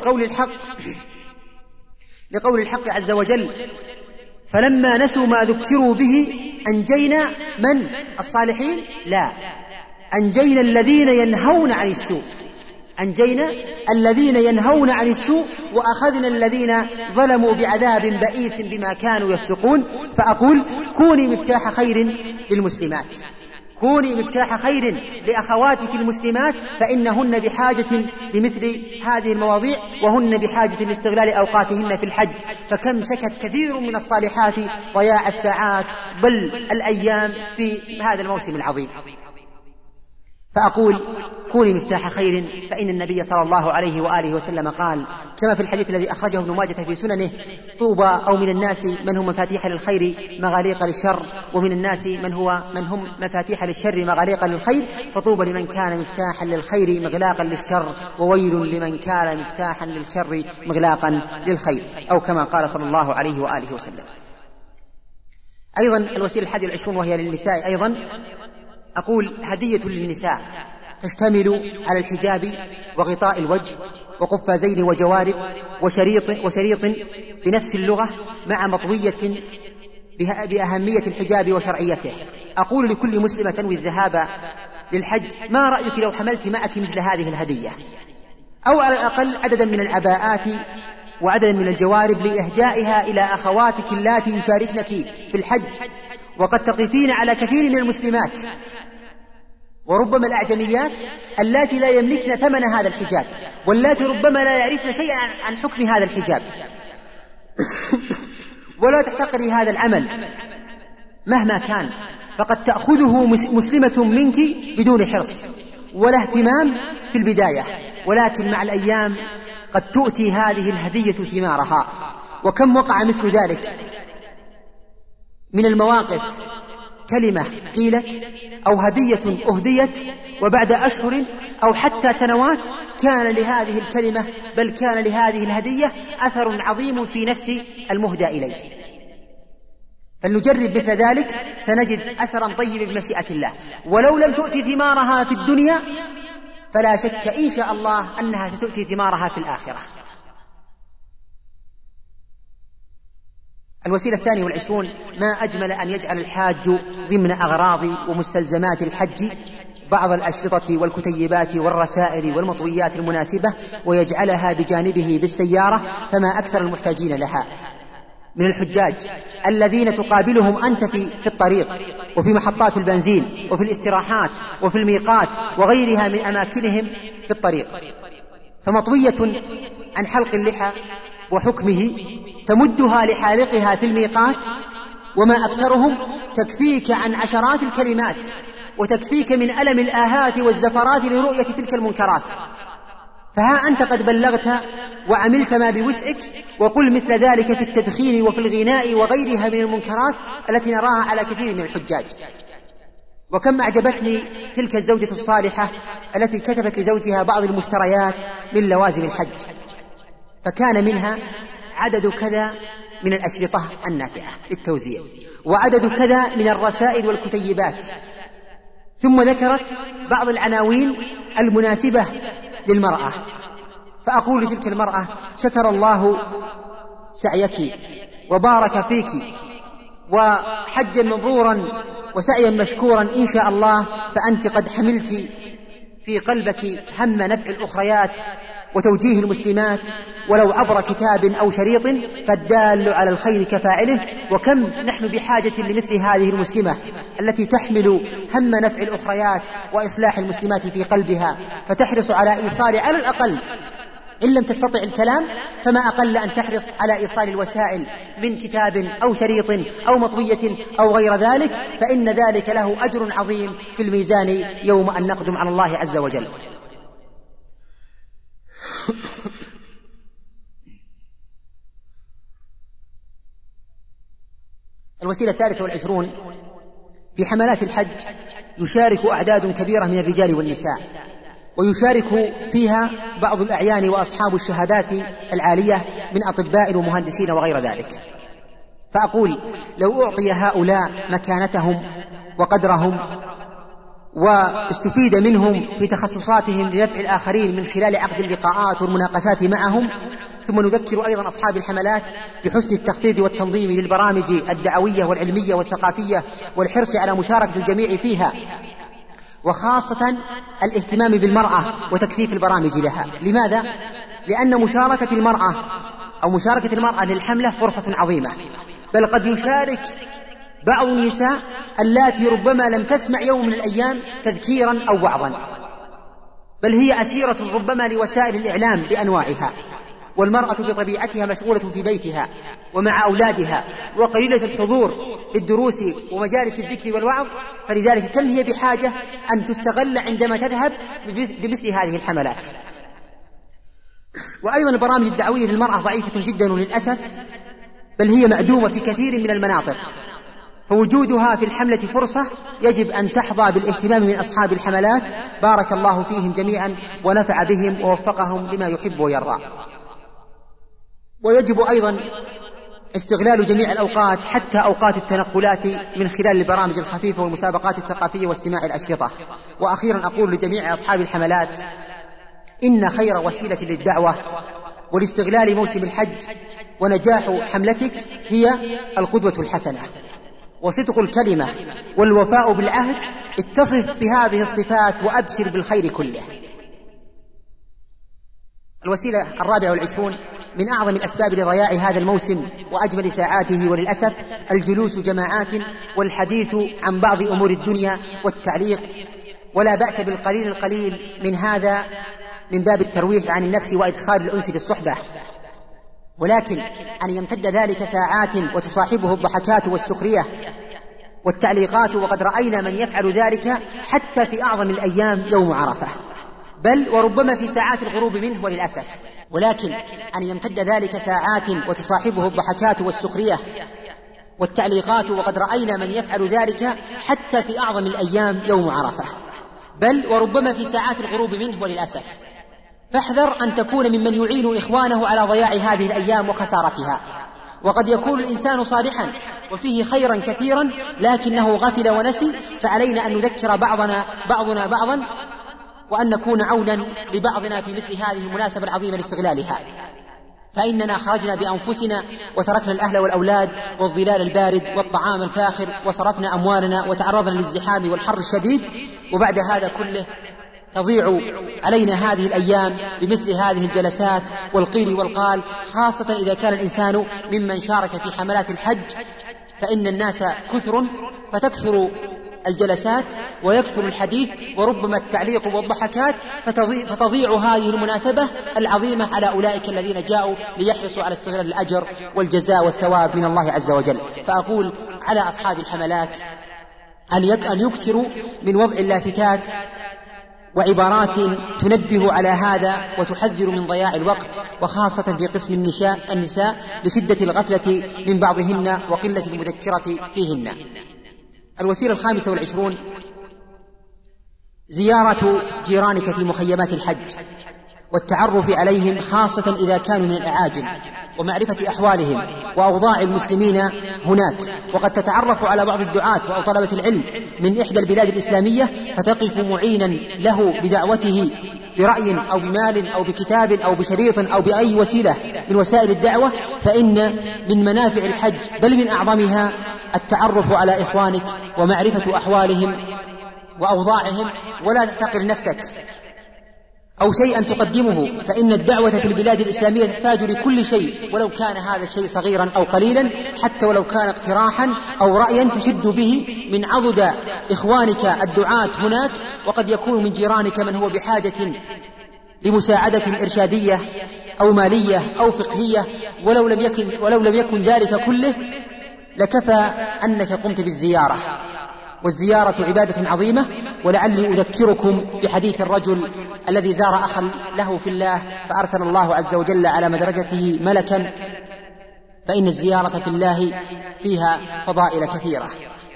لقول الحق عز وجل: فلما نسوا ما ذكروا به أنجينا من؟ الصالحين؟ لا، أنجينا الذين ينهون عن السوء، أنجينا الذين ينهون عن السوء وأخذنا الذين ظلموا بعذاب بئيس بما كانوا يفسقون. فأقول كوني مفتاح خير للمسلمات، كوني مفتاح خير لأخواتك المسلمات، فإنهن بحاجة لمثل هذه المواضيع، وهن بحاجة لاستغلال أوقاتهن في الحج. فكم شكت كثير من الصالحات ضياع الساعات بل الأيام في هذا الموسم العظيم. فأقول كوني مفتاح خير، فإن النبي صلى الله عليه وآله وسلم قال كما في الحديث الذي أخرجه ابن ماجه في سننه: طوبى أو من الناس من هم مفاتيح للخير مغاليق للشر، ومن الناس من هم مفاتيح للشر مغاليق للخير، فطوبى لمن كان مفتاحا للخير مغلاقا للشر، وويل لمن كان مفتاحا للشر مغلاقا للخير، أو كما قال صلى الله عليه وآله وسلم. أيضا الوسيلة 21 وهي للنساء أيضا، أقول هدية للنساء تشتمل على الحجاب وغطاء الوجه وقفازين وجوارب وشريط بنفس اللغة مع مطوية بأهمية الحجاب وشرعيته. أقول لكل مسلمة تنوي الذهاب للحج: ما رأيك لو حملت معك مثل هذه الهدية، أو على الأقل عددا من العباءات وعددا من الجوارب لإهدائها إلى أخواتك اللاتي يشاركنك في الحج، وقد تقفين على كثير من المسلمات وربما الأعجميات اللاتي لا يملكن ثمن هذا الحجاب، واللاتي ربما لا يعرفن شيئا عن حكم هذا الحجاب ولا تحتقري هذا العمل مهما كان، فقد تأخذه مسلمة منك بدون حرص ولا اهتمام في البداية، ولكن مع الأيام قد تؤتي هذه الهدية ثمارها. وكم وقع مثل ذلك من المواقف، كلمة قيلت أو هدية أهديت وبعد أشهر أو حتى سنوات كان لهذه الكلمة بل كان لهذه الهدية أثر عظيم في نفس المهدى إليه. فلنجرب مثل ذلك سنجد أثرا طيبا بمشيئة الله، ولو لم تؤتي ثمارها في الدنيا فلا شك إن شاء الله أنها ستؤتي ثمارها في الآخرة. الوسيلة 22: ما أجمل أن يجعل الحاج ضمن أغراض ومستلزمات الحج بعض الأشرطة والكتيبات والرسائل والمطويات المناسبة، ويجعلها بجانبه بالسيارة، فما أكثر المحتاجين لها من الحجاج الذين تقابلهم أنت في الطريق وفي محطات البنزين وفي الاستراحات وفي الميقات وغيرها من أماكنهم في الطريق. فمطوية عن حلق اللحى وحكمه تمدها لحالقها في الميقات وما أكثرهم تكفيك عن عشرات الكلمات وتكفيك من ألم الآهات والزفرات لرؤية تلك المنكرات. فها أنت قد بلغت وعملت ما بوسعك، وقل مثل ذلك في التدخين وفي الغناء وغيرها من المنكرات التي نراها على كثير من الحجاج. وكم أعجبتني تلك الزوجة الصالحة التي كتبت لزوجها بعض المشتريات من لوازم الحج، فكان منها عدد كذا من الأشرطة النافعة للتوزيع وعدد كذا من الرسائل والكتيبات، ثم ذكرت بعض العناوين المناسبة للمرأة. فأقول لتلك المرأة: شكر الله سعيك وبارك فيك وحجا مبرورا وسعيا مشكورا إن شاء الله، فأنت قد حملت في قلبك هم نفع الأخريات وتوجيه المسلمات ولو عبر كتاب أو شريط، فالدال على الخير كفاعله. وكم نحن بحاجة لمثل هذه المسلمة التي تحمل هم نفع الأخريات وإصلاح المسلمات في قلبها، فتحرص على إيصال على الأقل إن لم تستطع الكلام فما أقل أن تحرص على إيصال الوسائل من كتاب أو شريط أو مطوية أو غير ذلك، فإن ذلك له أجر عظيم في الميزان يوم أن نقدم على الله عز وجل. الوسيلة 23: في حملات الحج يشارك أعداد كبيرة من الرجال والنساء، ويشارك فيها بعض الأعيان وأصحاب الشهادات العالية من أطباء ومهندسين وغير ذلك. فأقول: لو أعطي هؤلاء مكانتهم وقدرهم واستفيد منهم في تخصصاتهم لنفع الآخرين من خلال عقد اللقاءات والمناقشات معهم، ثم نذكر أيضا أصحاب الحملات بحسن التخطيط والتنظيم للبرامج الدعوية والعلمية والثقافية والحرص على مشاركة الجميع فيها، وخاصة الاهتمام بالمرأة وتكثيف البرامج لها. لماذا؟ لأن مشاركة المرأة للحملة فرصة عظيمة، بل قد يشارك بعض النساء اللاتي ربما لم تسمع يوم من الأيام تذكيرا أو وعظا، بل هي أسيرة ربما لوسائل الإعلام بأنواعها، والمرأة بطبيعتها مشغولة في بيتها ومع أولادها وقليلة الحضور للدروس ومجالس الذكر والوعظ، فلذلك كم هي بحاجة أن تستغل عندما تذهب بمثل هذه الحملات. وأيضا البرامج الدعوية للمرأة ضعيفة جدا للأسف، بل هي معدومة في كثير من المناطق، فوجودها في الحملة فرصة يجب أن تحظى بالاهتمام من أصحاب الحملات، بارك الله فيهم جميعا ونفع بهم ووفقهم لما يحب ويرضى. ويجب أيضا استغلال جميع الأوقات حتى أوقات التنقلات من خلال البرامج الخفيفة والمسابقات الثقافية واستماع الأشرطة. وأخيرا أقول لجميع أصحاب الحملات: إن خير وسيلة للدعوة ولاستغلال موسم الحج ونجاح حملتك هي القدوة الحسنة وصدق الكلمة والوفاء بالعهد. اتصف بهذه الصفات وأبشر بالخير كله. الوسيلة 24 من أعظم الأسباب لضياع هذا الموسم وأجمل ساعاته وللأسف الجلوس جماعات والحديث عن بعض أمور الدنيا والتعليق، ولا بأس بالقليل القليل من هذا من باب الترويح عن النفس وإدخال الأنس في الصحبة، ولكن أن يمتد ذلك ساعات وتصاحبه الضحكات والسخرية والتعليقات، وقد رأينا من يفعل ذلك حتى في أعظم الأيام يوم عرفة، بل وربما في ساعات الغروب منه وللأسف. ولكن أن يمتد ذلك ساعات وتصاحبه الضحكات والسخرية والتعليقات، وقد رأينا من يفعل ذلك حتى في أعظم الأيام يوم عرفة، بل وربما في ساعات الغروب منه وللأسف. فاحذر أن تكون ممن يعين إخوانه على ضياع هذه الأيام وخسارتها. وقد يكون الإنسان صالحا وفيه خيرا كثيرا لكنه غفل ونسي، فعلينا أن نذكر بعضنا بعضا وأن نكون عونا لبعضنا في مثل هذه المناسبة العظيمة لاستغلالها. فإننا خرجنا بأنفسنا وتركنا الأهل والأولاد والظلال البارد والطعام الفاخر وصرفنا أموالنا وتعرضنا للزحام والحر الشديد، وبعد هذا كله تضيع علينا هذه الأيام بمثل هذه الجلسات والقيل والقال، خاصة إذا كان الإنسان ممن شارك في حملات الحج، فإن الناس كثر فتكثر الجلسات ويكثر الحديث وربما التعليق والضحكات، فتضيع هذه المناسبة العظيمة على أولئك الذين جاءوا ليحرصوا على استغلال الأجر والجزاء والثواب من الله عز وجل. فأقول على أصحاب الحملات أن يكثروا من وضع اللافتات وعبارات تنبه على هذا وتحذر من ضياع الوقت، وخاصة في قسم النساء لشدة الغفلة من بعضهن وقلة المذكرة فيهن. الوسيلة 25 زيارة جيرانك في مخيمات الحج والتعرف عليهم، خاصة إذا كانوا من الأعاجم، ومعرفة أحوالهم وأوضاع المسلمين هناك. وقد تتعرف على بعض الدعاة أو طلبة العلم من إحدى البلاد الإسلامية فتقف معينا له بدعوته برأي أو بمال أو بكتاب أو بشريط أو بأي وسيلة من وسائل الدعوة، فإن من منافع الحج بل من أعظمها التعرف على إخوانك ومعرفة أحوالهم وأوضاعهم. ولا تحتقر نفسك أو شيئا تقدمه، فإن الدعوة في البلاد الإسلامية تحتاج لكل شيء، ولو كان هذا الشيء صغيرا أو قليلا، حتى ولو كان اقتراحا أو رأيا تشد به من عضد إخوانك الدعاة هناك. وقد يكون من جيرانك من هو بحاجة لمساعدة إرشادية أو مالية أو فقهية، ولو لم يكن ذلك كله لكفى أنك قمت بالزيارة. والزيارة عبادة عظيمة. ولعلي أذكركم بحديث الرجل الذي زار أخا له في الله فأرسل الله عز وجل على مدرجته ملكا، فإن الزيارة في الله فيها فضائل كثيرة.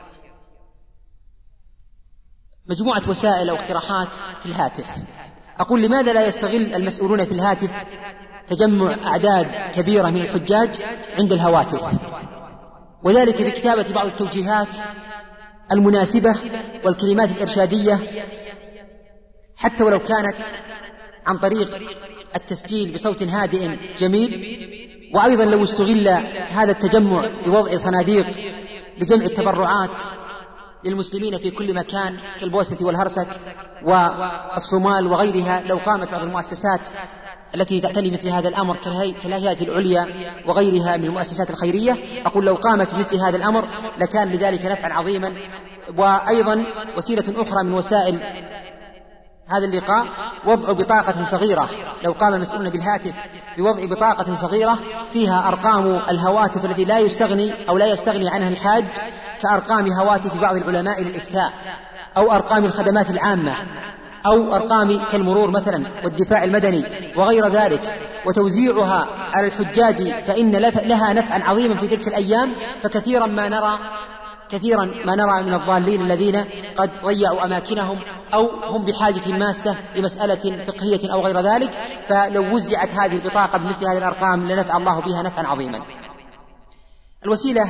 مجموعة وسائل أو اقتراحات في الهاتف. أقول لماذا لا يستغل المسؤولون في الهاتف تجمع أعداد كبيرة من الحجاج عند الهواتف، وذلك بكتابة بعض التوجيهات المناسبة والكلمات الإرشادية، حتى ولو كانت عن طريق التسجيل بصوت هادئ جميل. وأيضا لو استغل هذا التجمع بوضع صناديق لجمع التبرعات للمسلمين في كل مكان كالبوسنة والهرسك والصومال وغيرها، لو قامت بعض المؤسسات التي تعتني مثل هذا الأمر كالهيئة العليا وغيرها من المؤسسات الخيرية، أقول لو قامت مثل هذا الأمر لكان لذلك نفعا عظيما. وأيضا وسيلة أخرى من وسائل هذا اللقاء وضع بطاقة صغيرة، لو قام المسؤولون بالهاتف بوضع بطاقة صغيرة فيها أرقام الهواتف التي لا يستغني عنها الحاج، كأرقام هواتف بعض العلماء للإفتاء أو أرقام الخدمات العامة أو أرقام كالمرور مثلا والدفاع المدني وغير ذلك، وتوزيعها على الحجاج، فإن لها نفعا عظيما في تلك الأيام. فكثيرا ما نرى من الضالين الذين قد ضيعوا أماكنهم أو هم بحاجة ماسة لمسألة فقهية أو غير ذلك، فلو وزعت هذه البطاقة بمثل هذه الأرقام لنفع الله بها نفعا عظيما. الوسيلة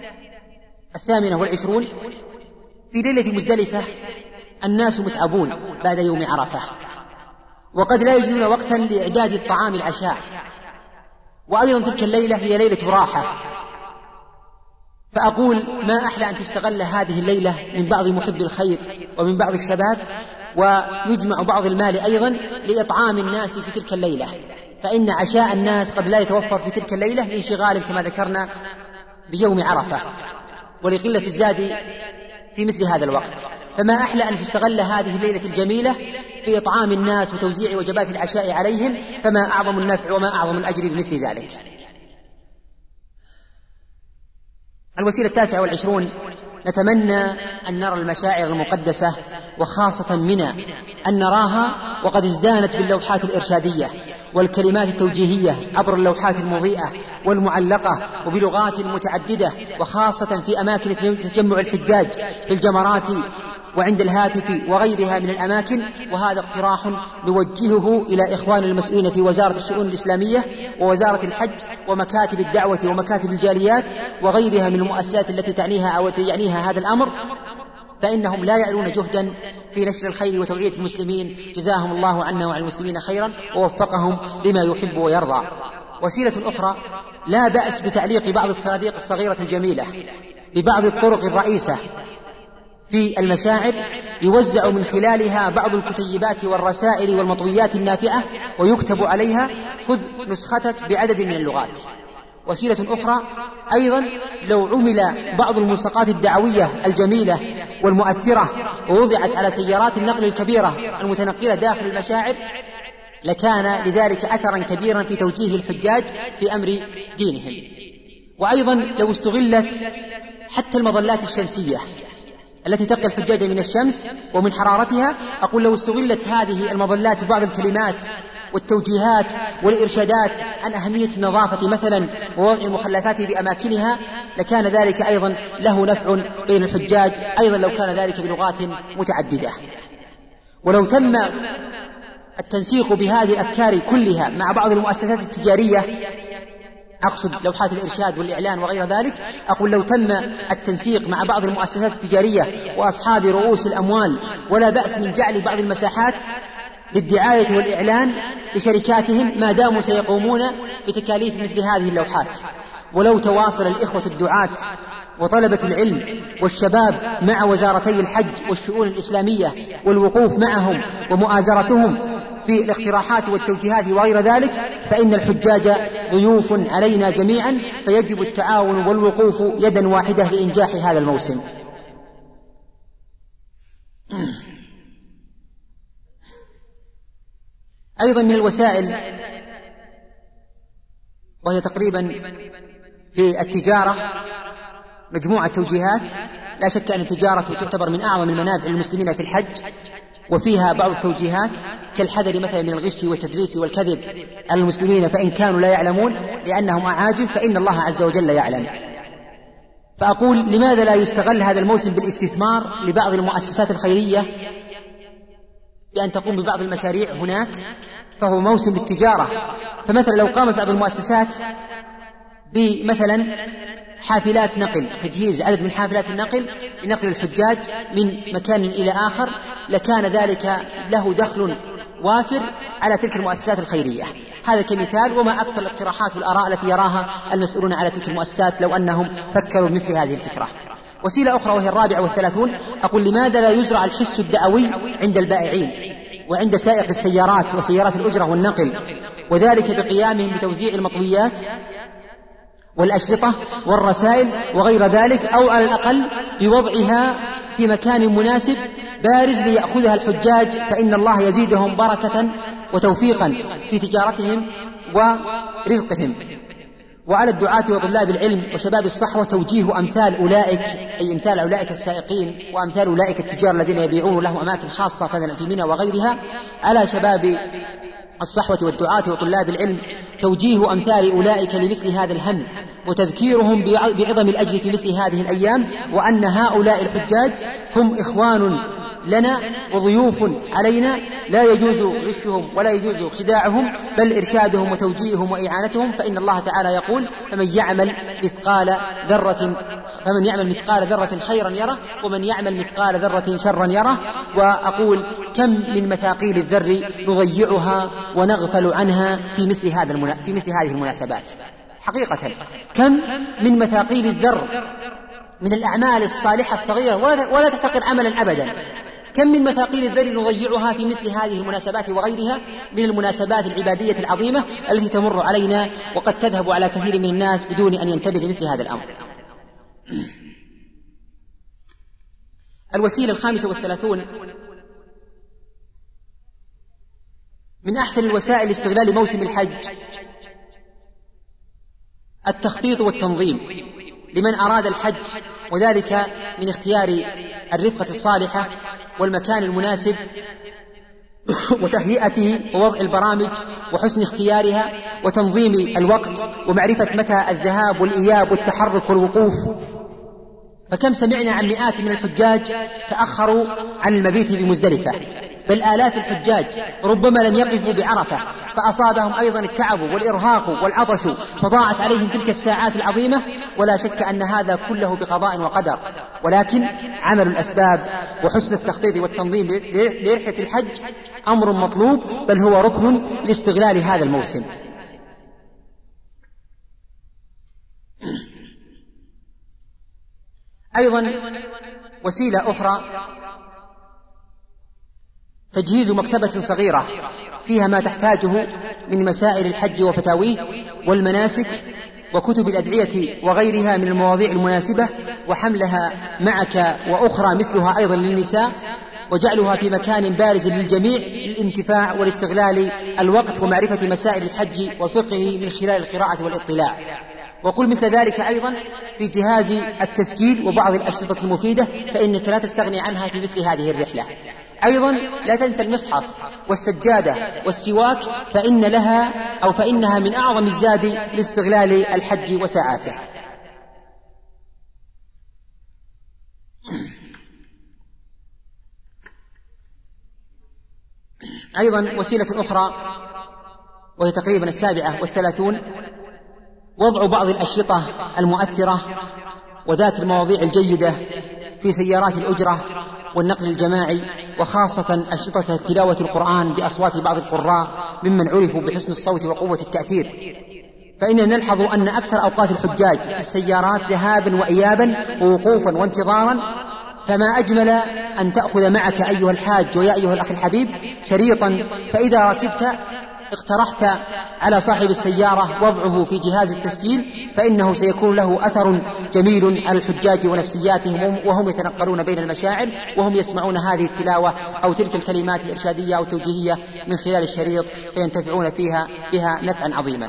28 في ليلة مزدلفة الناس متعبون بعد يوم عرفة، وقد لا يجدون وقتا لإعداد الطعام العشاء، وأيضا تلك الليلة هي ليلة راحة. فأقول ما أحلى أن تستغل هذه الليلة من بعض محب الخير ومن بعض الشباب، ويجمع بعض المال أيضا لإطعام الناس في تلك الليلة، فإن عشاء الناس قد لا يتوفر في تلك الليلة لانشغال كما ذكرنا بيوم عرفة ولقلة الزاد في مثل هذا الوقت. فما أحلى أن تستغل هذه الليلة الجميلة بإطعام الناس وتوزيع وجبات العشاء عليهم، فما أعظم النفع وما أعظم الأجر بمثل ذلك. الوسيلة 29 نتمنى أن نرى المشاعر المقدسة وخاصة منى أن نراها وقد ازدانت باللوحات الإرشادية والكلمات التوجيهية عبر اللوحات المضيئة والمعلقة وبلغات متعددة، وخاصة في أماكن تجمع الحجاج في الجمرات وعند الهاتف وغيرها من الأماكن. وهذا اقتراح نوجهه إلى إخوان المسؤولين في وزارة الشؤون الإسلامية ووزارة الحج ومكاتب الدعوة ومكاتب الجاليات وغيرها من المؤسسات التي تعنيها أو يعنيها هذا الأمر، فإنهم لا يعلون جهدا في نشر الخير وتوعية المسلمين، جزاهم الله عنا وعن المسلمين خيرا ووفقهم لما يحب ويرضى. وسيلة أخرى لا بأس بتعليق بعض الصناديق الصغيرة الجميلة ببعض الطرق الرئيسة في المشاعر يوزع من خلالها بعض الكتيبات والرسائل والمطويات النافعة ويكتب عليها خذ نسختك بعدد من اللغات. وسيلة أخرى أيضا لو عمل بعض الملصقات الدعوية الجميلة والمؤثرة ووضعت على سيارات النقل الكبيرة المتنقلة داخل المشاعر لكان لذلك أثرا كبيرا في توجيه الحجاج في أمر دينهم. وأيضا لو استغلت حتى المظلات الشمسية التي تقي الحجاج من الشمس ومن حرارتها، أقول لو استغلت هذه المظلات ببعض الكلمات والتوجيهات والإرشادات عن أهمية النظافة مثلا ووضع المخلفات بأماكنها لكان ذلك أيضا له نفع بين الحجاج، أيضا لو كان ذلك بلغات متعددة. ولو تم التنسيق بهذه الأفكار كلها مع بعض المؤسسات التجارية، أقصد لوحات الإرشاد والإعلان وغير ذلك، أقول لو تم التنسيق مع بعض المؤسسات التجارية وأصحاب رؤوس الأموال ولا بأس من جعل بعض المساحات للدعاية والإعلان لشركاتهم ما داموا سيقومون بتكاليف مثل هذه اللوحات. ولو تواصل الإخوة الدعاة وطلبة العلم والشباب مع وزارتي الحج والشؤون الإسلامية والوقوف معهم ومؤازرتهم في الاقتراحات والتوجيهات وغير ذلك، فإن الحجاج ضيوف علينا جميعا، فيجب التعاون والوقوف يدا واحدة لإنجاح هذا الموسم. أيضا من الوسائل وهي تقريبا في التجارة مجموعة توجيهات، لا شك أن التجارة تعتبر من أعظم المنافع للمسلمين في الحج، وفيها بعض التوجيهات كالحذر مثلا من الغش والتدليس والكذب على المسلمين فإن كانوا لا يعلمون لأنهم أعاجم فإن الله عز وجل يعلم. فأقول لماذا لا يستغل هذا الموسم بالاستثمار لبعض المؤسسات الخيرية بأن تقوم ببعض المشاريع هناك، فهو موسم للتجارة. فمثلا لو قامت بعض المؤسسات بمثلا حافلات نقل، تجهيز عدد من حافلات النقل لنقل الحجاج من مكان إلى آخر، لكان ذلك له دخل وافر على تلك المؤسسات الخيرية. هذا كمثال، وما أكثر الاقتراحات والآراء التي يراها المسؤولون على تلك المؤسسات لو أنهم فكروا بمثل هذه الفكرة. وسيلة أخرى وهي 34، أقول لماذا لا يزرع الحس الدعوي عند البائعين وعند سائق السيارات وسيارات الأجرة والنقل، وذلك بقيامهم بتوزيع المطويات والأشرطة والرسائل وغير ذلك، أو على الأقل بوضعها في مكان مناسب بارز ليأخذها الحجاج، فإن الله يزيدهم بركة وتوفيقا في تجارتهم ورزقهم. وعلى الدعاة وطلاب العلم وشباب الصحوة توجيه أمثال أولئك، أي أمثال أولئك السائقين وأمثال أولئك التجار الذين يبيعون لهم أماكن خاصة مثلا في منى وغيرها، على شباب الصحوة والدعاة وطلاب العلم توجيه أمثال أولئك لمثل هذا الهم وتذكيرهم بعظم الأجر في مثل هذه الأيام، وأن هؤلاء الحجاج هم إخوان لنا وضيوف علينا، لا يجوز غشهم ولا يجوز خداعهم، بل إرشادهم وتوجيههم وإعانتهم. فإن الله تعالى يقول: فمن يعمل مثقال ذرة خيرا يره، ومن يعمل مثقال ذرة شرا يره. وأقول: كم من مثاقيل الذر نضيعها ونغفل عنها في مثل هذه المناسبات. حقيقة كم من مثاقيل الذر من الأعمال الصالحة الصغيرة ولا تحتقر عملا أبدا، كم من مثاقيل الذر نضيعها في مثل هذه المناسبات وغيرها من المناسبات العبادية العظيمة التي تمر علينا، وقد تذهب على كثير من الناس بدون أن ينتبه لمثل هذا الأمر. الوسيلة 35 من أحسن الوسائل لاستغلال موسم الحج التخطيط والتنظيم لمن أراد الحج، وذلك من اختيار الرفقة الصالحة والمكان المناسب وتهيئته ووضع البرامج وحسن اختيارها وتنظيم الوقت ومعرفة متى الذهاب والإياب والتحرك والوقوف. فكم سمعنا عن مئات من الحجاج تأخروا عن المبيت بمزدلفة، بل آلاف الحجاج ربما لم يقفوا بعرفة، فأصابهم أيضا التعب والإرهاق والعطش، فضاعت عليهم تلك الساعات العظيمة. ولا شك أن هذا كله بقضاء وقدر، ولكن عمل الأسباب وحسن التخطيط والتنظيم لرحلة الحج أمر مطلوب، بل هو ركن لاستغلال هذا الموسم. أيضا وسيلة أخرى تجهيز مكتبة صغيرة فيها ما تحتاجه من مسائل الحج وفتاويه والمناسك وكتب الأدعية وغيرها من المواضيع المناسبة، وحملها معك وأخرى مثلها أيضا للنساء، وجعلها في مكان بارز للجميع للانتفاع والاستغلال الوقت ومعرفة مسائل الحج وفقهه من خلال القراءة والاطلاع. وقل مثل ذلك أيضا في جهاز التسجيل وبعض الأشرطة المفيدة، فإنك لا تستغني عنها في مثل هذه الرحلة. أيضا لا تنسى المصحف والسجادة والسواك، فإنها من أعظم الزاد لاستغلال الحج وساعاته. أيضا وسيلة أخرى وهي تقريبا 37 وضع بعض الأشرطة المؤثرة وذات المواضيع الجيدة في سيارات الأجرة والنقل الجماعي، وخاصة أشرطة تلاوة القرآن بأصوات بعض القراء ممن عرفوا بحسن الصوت وقوة التأثير. فإننا نلحظ أن أكثر أوقات الحجاج في السيارات ذهابا وإيابا ووقوفا وانتظارا، فما أجمل أن تأخذ معك أيها الحاج ويا أيها الأخ الحبيب شريطا، فإذا ركبت اقترحت على صاحب السيارة وضعه في جهاز التسجيل، فإنه سيكون له أثر جميل على الحجاج ونفسياتهم وهم يتنقلون بين المشاعر وهم يسمعون هذه التلاوة أو تلك الكلمات الإرشادية أو التوجيهية من خلال الشريط، فينتفعون بها نفعا عظيما.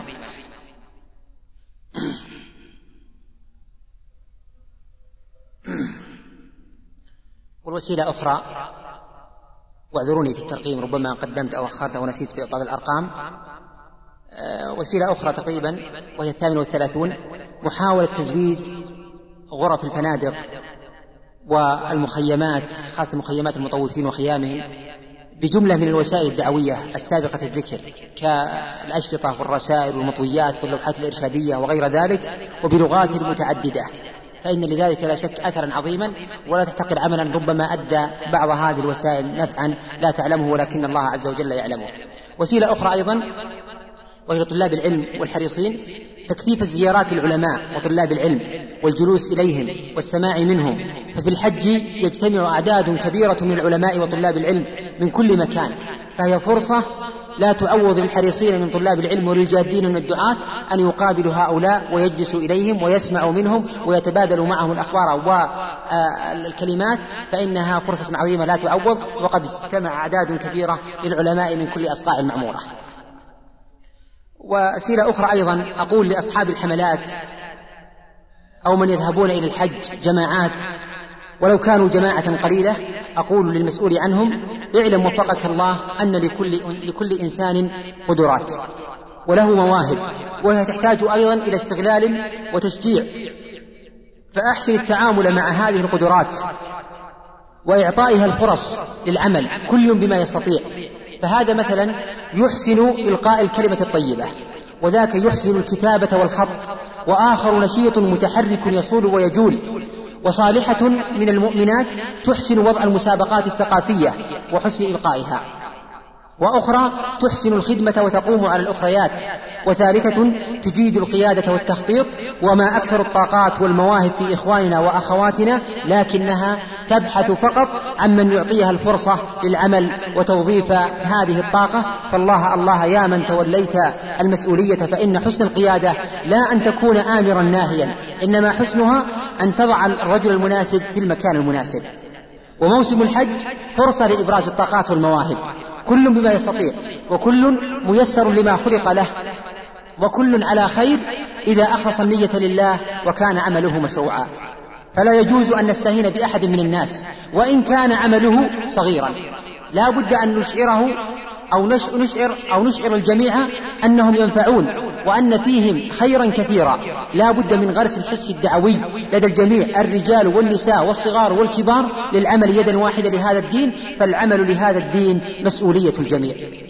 والوسيلة أخرى، واعذروني في الترقيم ربما قدمت أو أخرت أو نسيت بعض الأرقام، وسيلة أخرى تقريبا وهي 38 محاولة تزويد غرف الفنادق والمخيمات، خاصة مخيمات المطوفين وخيامهم، بجملة من الوسائل الدعوية السابقة الذكر كالأشرطة والرسائل والمطويات واللوحات الإرشادية وغير ذلك، وبلغات متعددة، فإن لذلك لا شك أثرا عظيما، ولا تحتقر عملا ربما أدى بعض هذه الوسائل نفعا لا تعلمه ولكن الله عز وجل يعلمه. وسيلة أخرى أيضا وهي طلاب العلم والحريصين، تكثيف الزيارات للعلماء وطلاب العلم والجلوس إليهم والسماع منهم، ففي الحج يجتمع أعداد كبيرة من العلماء وطلاب العلم من كل مكان، فهي فرصة لا تعوض للحريصين من طلاب العلم وللجادين من الدعاة أن يقابلوا هؤلاء ويجلسوا إليهم ويسمعوا منهم ويتبادلوا معهم الأخبار والكلمات، فإنها فرصة عظيمة لا تعوض، وقد اجتمع أعداد كبيرة للعلماء من كل أصقاع المعمورة. وسيلة أخرى أيضا أقول لأصحاب الحملات أو من يذهبون إلى الحج جماعات ولو كانوا جماعة قليلة، أقول للمسؤول عنهم: اعلم وفقك الله أن لكل إنسان قدرات وله مواهب، وهي تحتاج أيضا إلى استغلال وتشجيع، فأحسن التعامل مع هذه القدرات وإعطائها الفرص للعمل كل بما يستطيع. فهذا مثلا يحسن إلقاء الكلمة الطيبة، وذاك يحسن الكتابة والخط، وآخر نشيط متحرك يصول ويجول. وصالحة من المؤمنات تحسن وضع المسابقات الثقافية وحسن إلقائها، وأخرى تحسن الخدمة وتقوم على الأخريات، وثالثة تجيد القيادة والتخطيط. وما أكثر الطاقات والمواهب في إخواننا وأخواتنا، لكنها تبحث فقط عن من يعطيها الفرصة للعمل وتوظيف هذه الطاقة. فالله الله يا من توليت المسؤولية، فإن حسن القيادة لا أن تكون آمرا ناهيا، إنما حسنها أن تضع الرجل المناسب في المكان المناسب. وموسم الحج فرصة لإبراز الطاقات والمواهب، كل بما يستطيع، وكل ميسر لما خلق له، وكل على خير إذا أخلص النية لله وكان عمله مشروعا. فلا يجوز أن نستهين بأحد من الناس وإن كان عمله صغيرا، لا بد أن نشعره أو نشعر الجميع أنهم ينفعون وأن فيهم خيرا كثيرا. لا بد من غرس الحس الدعوي لدى الجميع، الرجال والنساء والصغار والكبار، للعمل يدا واحدة لهذا الدين، فالعمل لهذا الدين مسؤولية الجميع.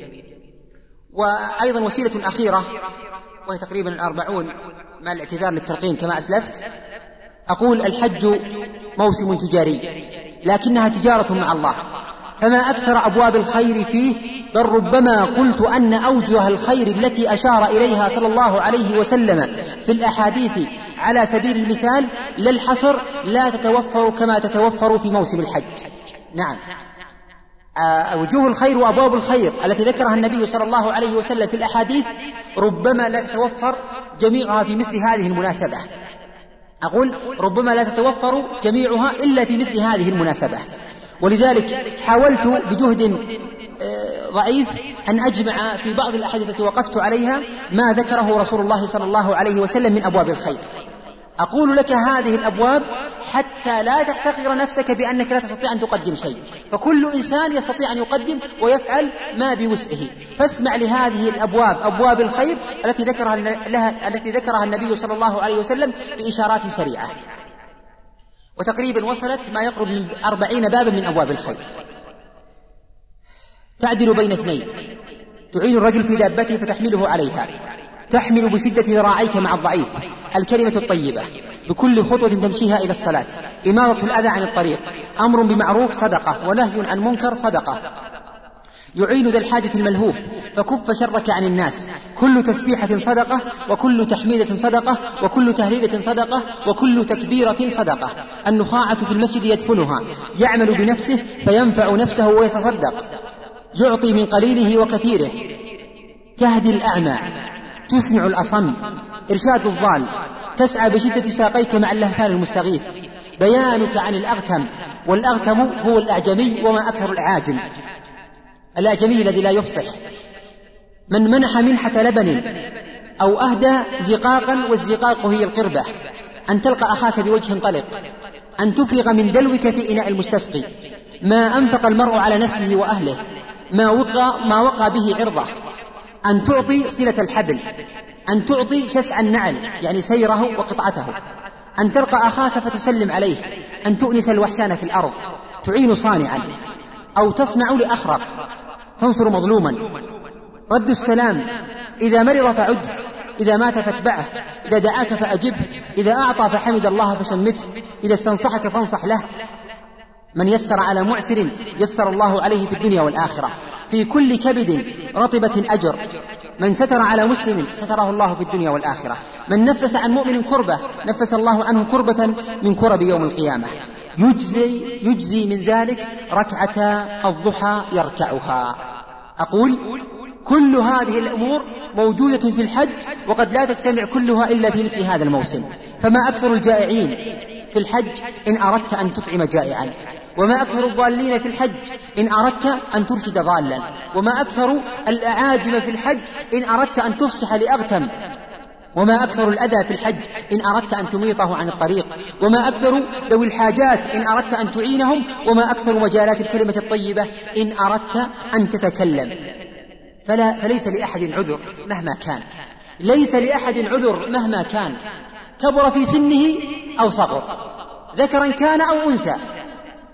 وأيضا وسيلة أخيرة، وهي تقريبا 40 مع الاعتذار للترقيم كما أسلفت، أقول الحج موسم تجاري، لكنها تجارة مع الله، فما أكثر أبواب الخير فيه، بل ربما قلت أن أوجه الخير التي أشار إليها صلى الله عليه وسلم في الأحاديث على سبيل المثال لا الحصر لا تتوفر كما تتوفر في موسم الحج. نعم، وجوه الخير وأبواب الخير التي ذكرها النبي صلى الله عليه وسلم في الأحاديث ربما لا تتوفر جميعها في مثل هذه المناسبة. أقول ربما لا تتوفر جميعها إلا في مثل هذه المناسبة، ولذلك حاولت بجهد ضعيف أن أجمع في بعض الأحاديث التي وقفت عليها ما ذكره رسول الله صلى الله عليه وسلم من أبواب الخير. أقول لك هذه الأبواب حتى لا تحتقر نفسك بأنك لا تستطيع أن تقدم شيء، فكل إنسان يستطيع أن يقدم ويفعل ما بوسعه. فاسمع لهذه الأبواب، أبواب الخير التي ذكرها النبي صلى الله عليه وسلم بإشارات سريعة، وتقريبا وصلت ما يقرب من 40 بابا من أبواب الخير. تعدل بين اثنين، تعين الرجل في دابته فتحمله عليها، تحمل بشدة ذراعيك مع الضعيف، الكلمة الطيبة بكل خطوة تمشيها إلى الصلاة، إماطة الأذى عن الطريق، أمر بمعروف صدقة، ونهي عن منكر صدقة، يعين ذا الحاجة الملهوف فكف شرك عن الناس، كل تسبيحة صدقة، وكل تحميدة صدقة، وكل تهليلة صدقة، وكل تكبيرة صدقة. النخاعة في المسجد يدفنها، يعمل بنفسه فينفع نفسه ويتصدق، يعطي من قليله وكثيره، تهدي الأعمى، تسمع الأصم، إرشاد الضال، تسعى بشدة ساقيك مع اللهفان المستغيث، بيانك عن الأغتم، والأغتم هو الأعجمي وما أكثر الأعاجم، الأعجمي الذي لا يفصح. من منح منحة لبن أو أهدى زقاقا، والزقاق هي القربة، أن تلقى أخاك بوجه طلق، أن تفرغ من دلوك في إناء المستسقي، ما أنفق المرء على نفسه وأهله، ما وقى به عرضه، أن تعطي صلة الحبل، أن تعطي شسع النعل يعني سيره وقطعته، أن تلقى أخاك فتسلم عليه، أن تؤنس الوحشان في الأرض، تعين صانعا أو تصنع لأخرق، تنصر مظلوما، رد السلام، إذا مرض فعد، إذا مات فاتبعه، إذا دعاك فأجبه، إذا أعطى فحمد الله فشمته، إذا استنصحك فانصح له. من يسر على معسر يسر الله عليه في الدنيا والآخرة، في كل كبد رطبة أجر، من ستر على مسلم ستره الله في الدنيا والآخرة، من نفس عن مؤمن كربة نفس الله عنه كربة من كرب يوم القيامة، يجزي من ذلك ركعة الضحى يركعها. أقول كل هذه الأمور موجودة في الحج، وقد لا تجتمع كلها إلا في مثل هذا الموسم. فما أكثر الجائعين في الحج إن أردت أن تطعم جائعا، وما أكثر الضالين في الحج إن أردت أن ترشد ضالا، وما أكثر الأعاجم في الحج إن أردت أن تفصح لأغتم، وما أكثر الأذى في الحج إن أردت أن تميطه عن الطريق، وما أكثر ذوي الحاجات إن أردت أن تعينهم، وما أكثر مجالات الكلمة الطيبة إن أردت أن تتكلم. فليس لأحد عذر مهما كان، ليس لأحد عذر مهما كان، كبر في سنه أو صغر، ذكرا كان أو أنثى،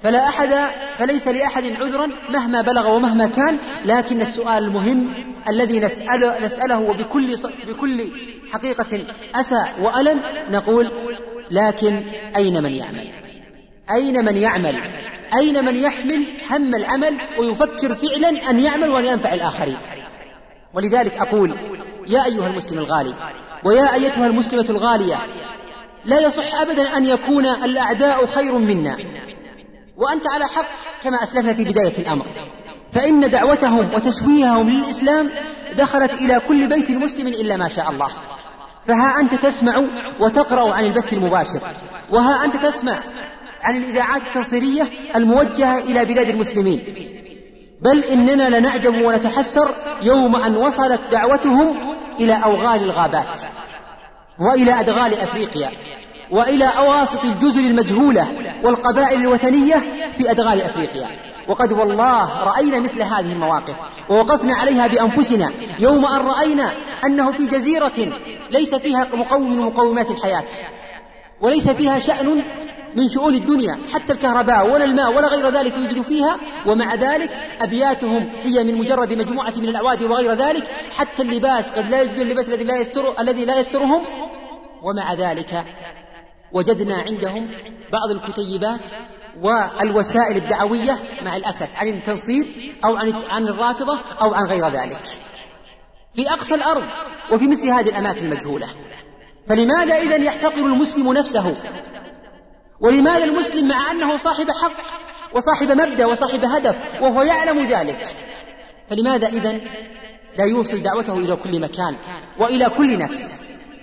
فليس لأحد عذرا مهما بلغ ومهما كان. لكن السؤال المهم الذي نسأله وبكل حقيقة أسى وألم نقول: لكن أين من يعمل؟ أين من يعمل؟ أين من يحمل هم العمل ويفكر فعلا أن يعمل وأن ينفع الآخرين؟ ولذلك أقول: يا أيها المسلم الغالي ويا أيتها المسلمة الغالية، لا يصح أبدا أن يكون الأعداء خير منا وأنت على حق كما أسلفنا في بداية الأمر، فإن دعوتهم وتشويههم للإسلام دخلت إلى كل بيت مسلم إلا ما شاء الله. فها أنت تسمع وتقرأ عن البث المباشر، وها أنت تسمع عن الإذاعات التنصيرية الموجهة إلى بلاد المسلمين، بل إننا لنعجب ونتحسر يوم أن وصلت دعوتهم إلى أوغال الغابات وإلى أدغال أفريقيا وإلى أواسط الجزر المجهولة والقبائل الوثنية في أدغال أفريقيا. وقد والله رأينا مثل هذه المواقف ووقفنا عليها بأنفسنا يوم أن رأينا أنه في جزيرة ليس فيها مقوم من مقومات الحياة وليس فيها شأن من شؤون الدنيا، حتى الكهرباء ولا الماء ولا غير ذلك يوجد فيها، ومع ذلك أبياتهم هي من مجرد مجموعة من الأعواد وغير ذلك، حتى اللباس قد لا يوجد اللباس الذي لا يسترهم. ومع ذلك وجدنا عندهم بعض الكتيبات والوسائل الدعوية مع الأسف عن التنصير أو عن الرافضة أو عن غير ذلك في أقصى الأرض وفي مثل هذه الأماكن المجهولة. فلماذا إذن يحتقر المسلم نفسه؟ ولماذا المسلم مع أنه صاحب حق وصاحب مبدأ وصاحب هدف وهو يعلم ذلك، فلماذا إذن لا يوصل دعوته إلى كل مكان وإلى كل نفس؟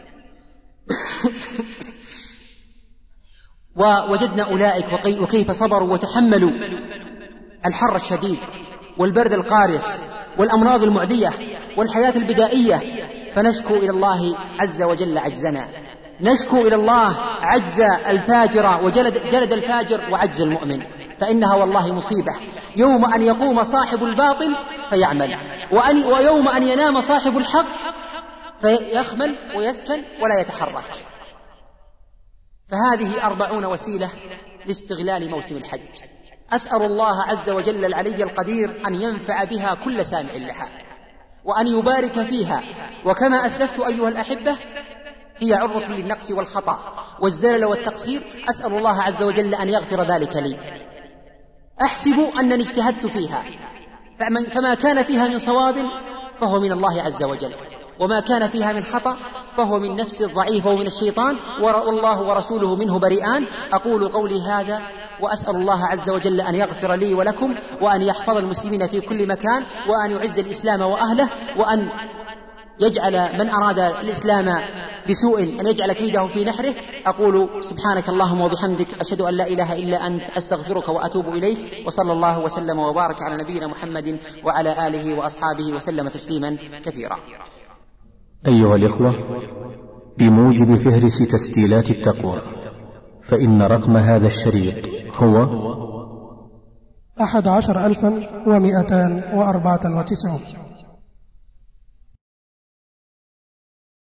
ووجدنا أولئك وكيف صبروا وتحملوا الحر الشديد والبرد القارس والأمراض المعدية والحياة البدائية، فنشكو إلى الله عز وجل عجزنا، نشكو إلى الله عجز الفاجر وجلد الفاجر وعجز المؤمن، فإنها والله مصيبة يوم أن يقوم صاحب الباطل فيعمل، ويوم أن ينام صاحب الحق فيخمل ويسكن ولا يتحرك. فهذه 40 وسيلة لاستغلال موسم الحج، أسأل الله عز وجل العلي القدير أن ينفع بها كل سامع لها وأن يبارك فيها. وكما أسلفت أيها الأحبة هي عرضة للنقص والخطأ والزلل والتقصير، أسأل الله عز وجل أن يغفر ذلك لي. أحسب أنني اجتهدت فيها، فما كان فيها من صواب فهو من الله عز وجل، وما كان فيها من خطأ فهو من نفس الضعيف ومن الشيطان، والله ورسوله منه بريئان. أقول قولي هذا وأسأل الله عز وجل أن يغفر لي ولكم وأن يحفظ المسلمين في كل مكان وأن يعز الإسلام وأهله وأن يجعل من أراد الإسلام بسوء أن يجعل كيده في نحره. أقول سبحانك اللهم وبحمدك أشهد أن لا إله إلا أنت أستغفرك وأتوب إليك، وصلى الله وسلم وبارك على نبينا محمد وعلى آله وأصحابه وسلم تسليما كثيرا. أيها الإخوة، بموجب فهرس تسجيلات التقوى فإن رقم هذا الشريط هو 11,294.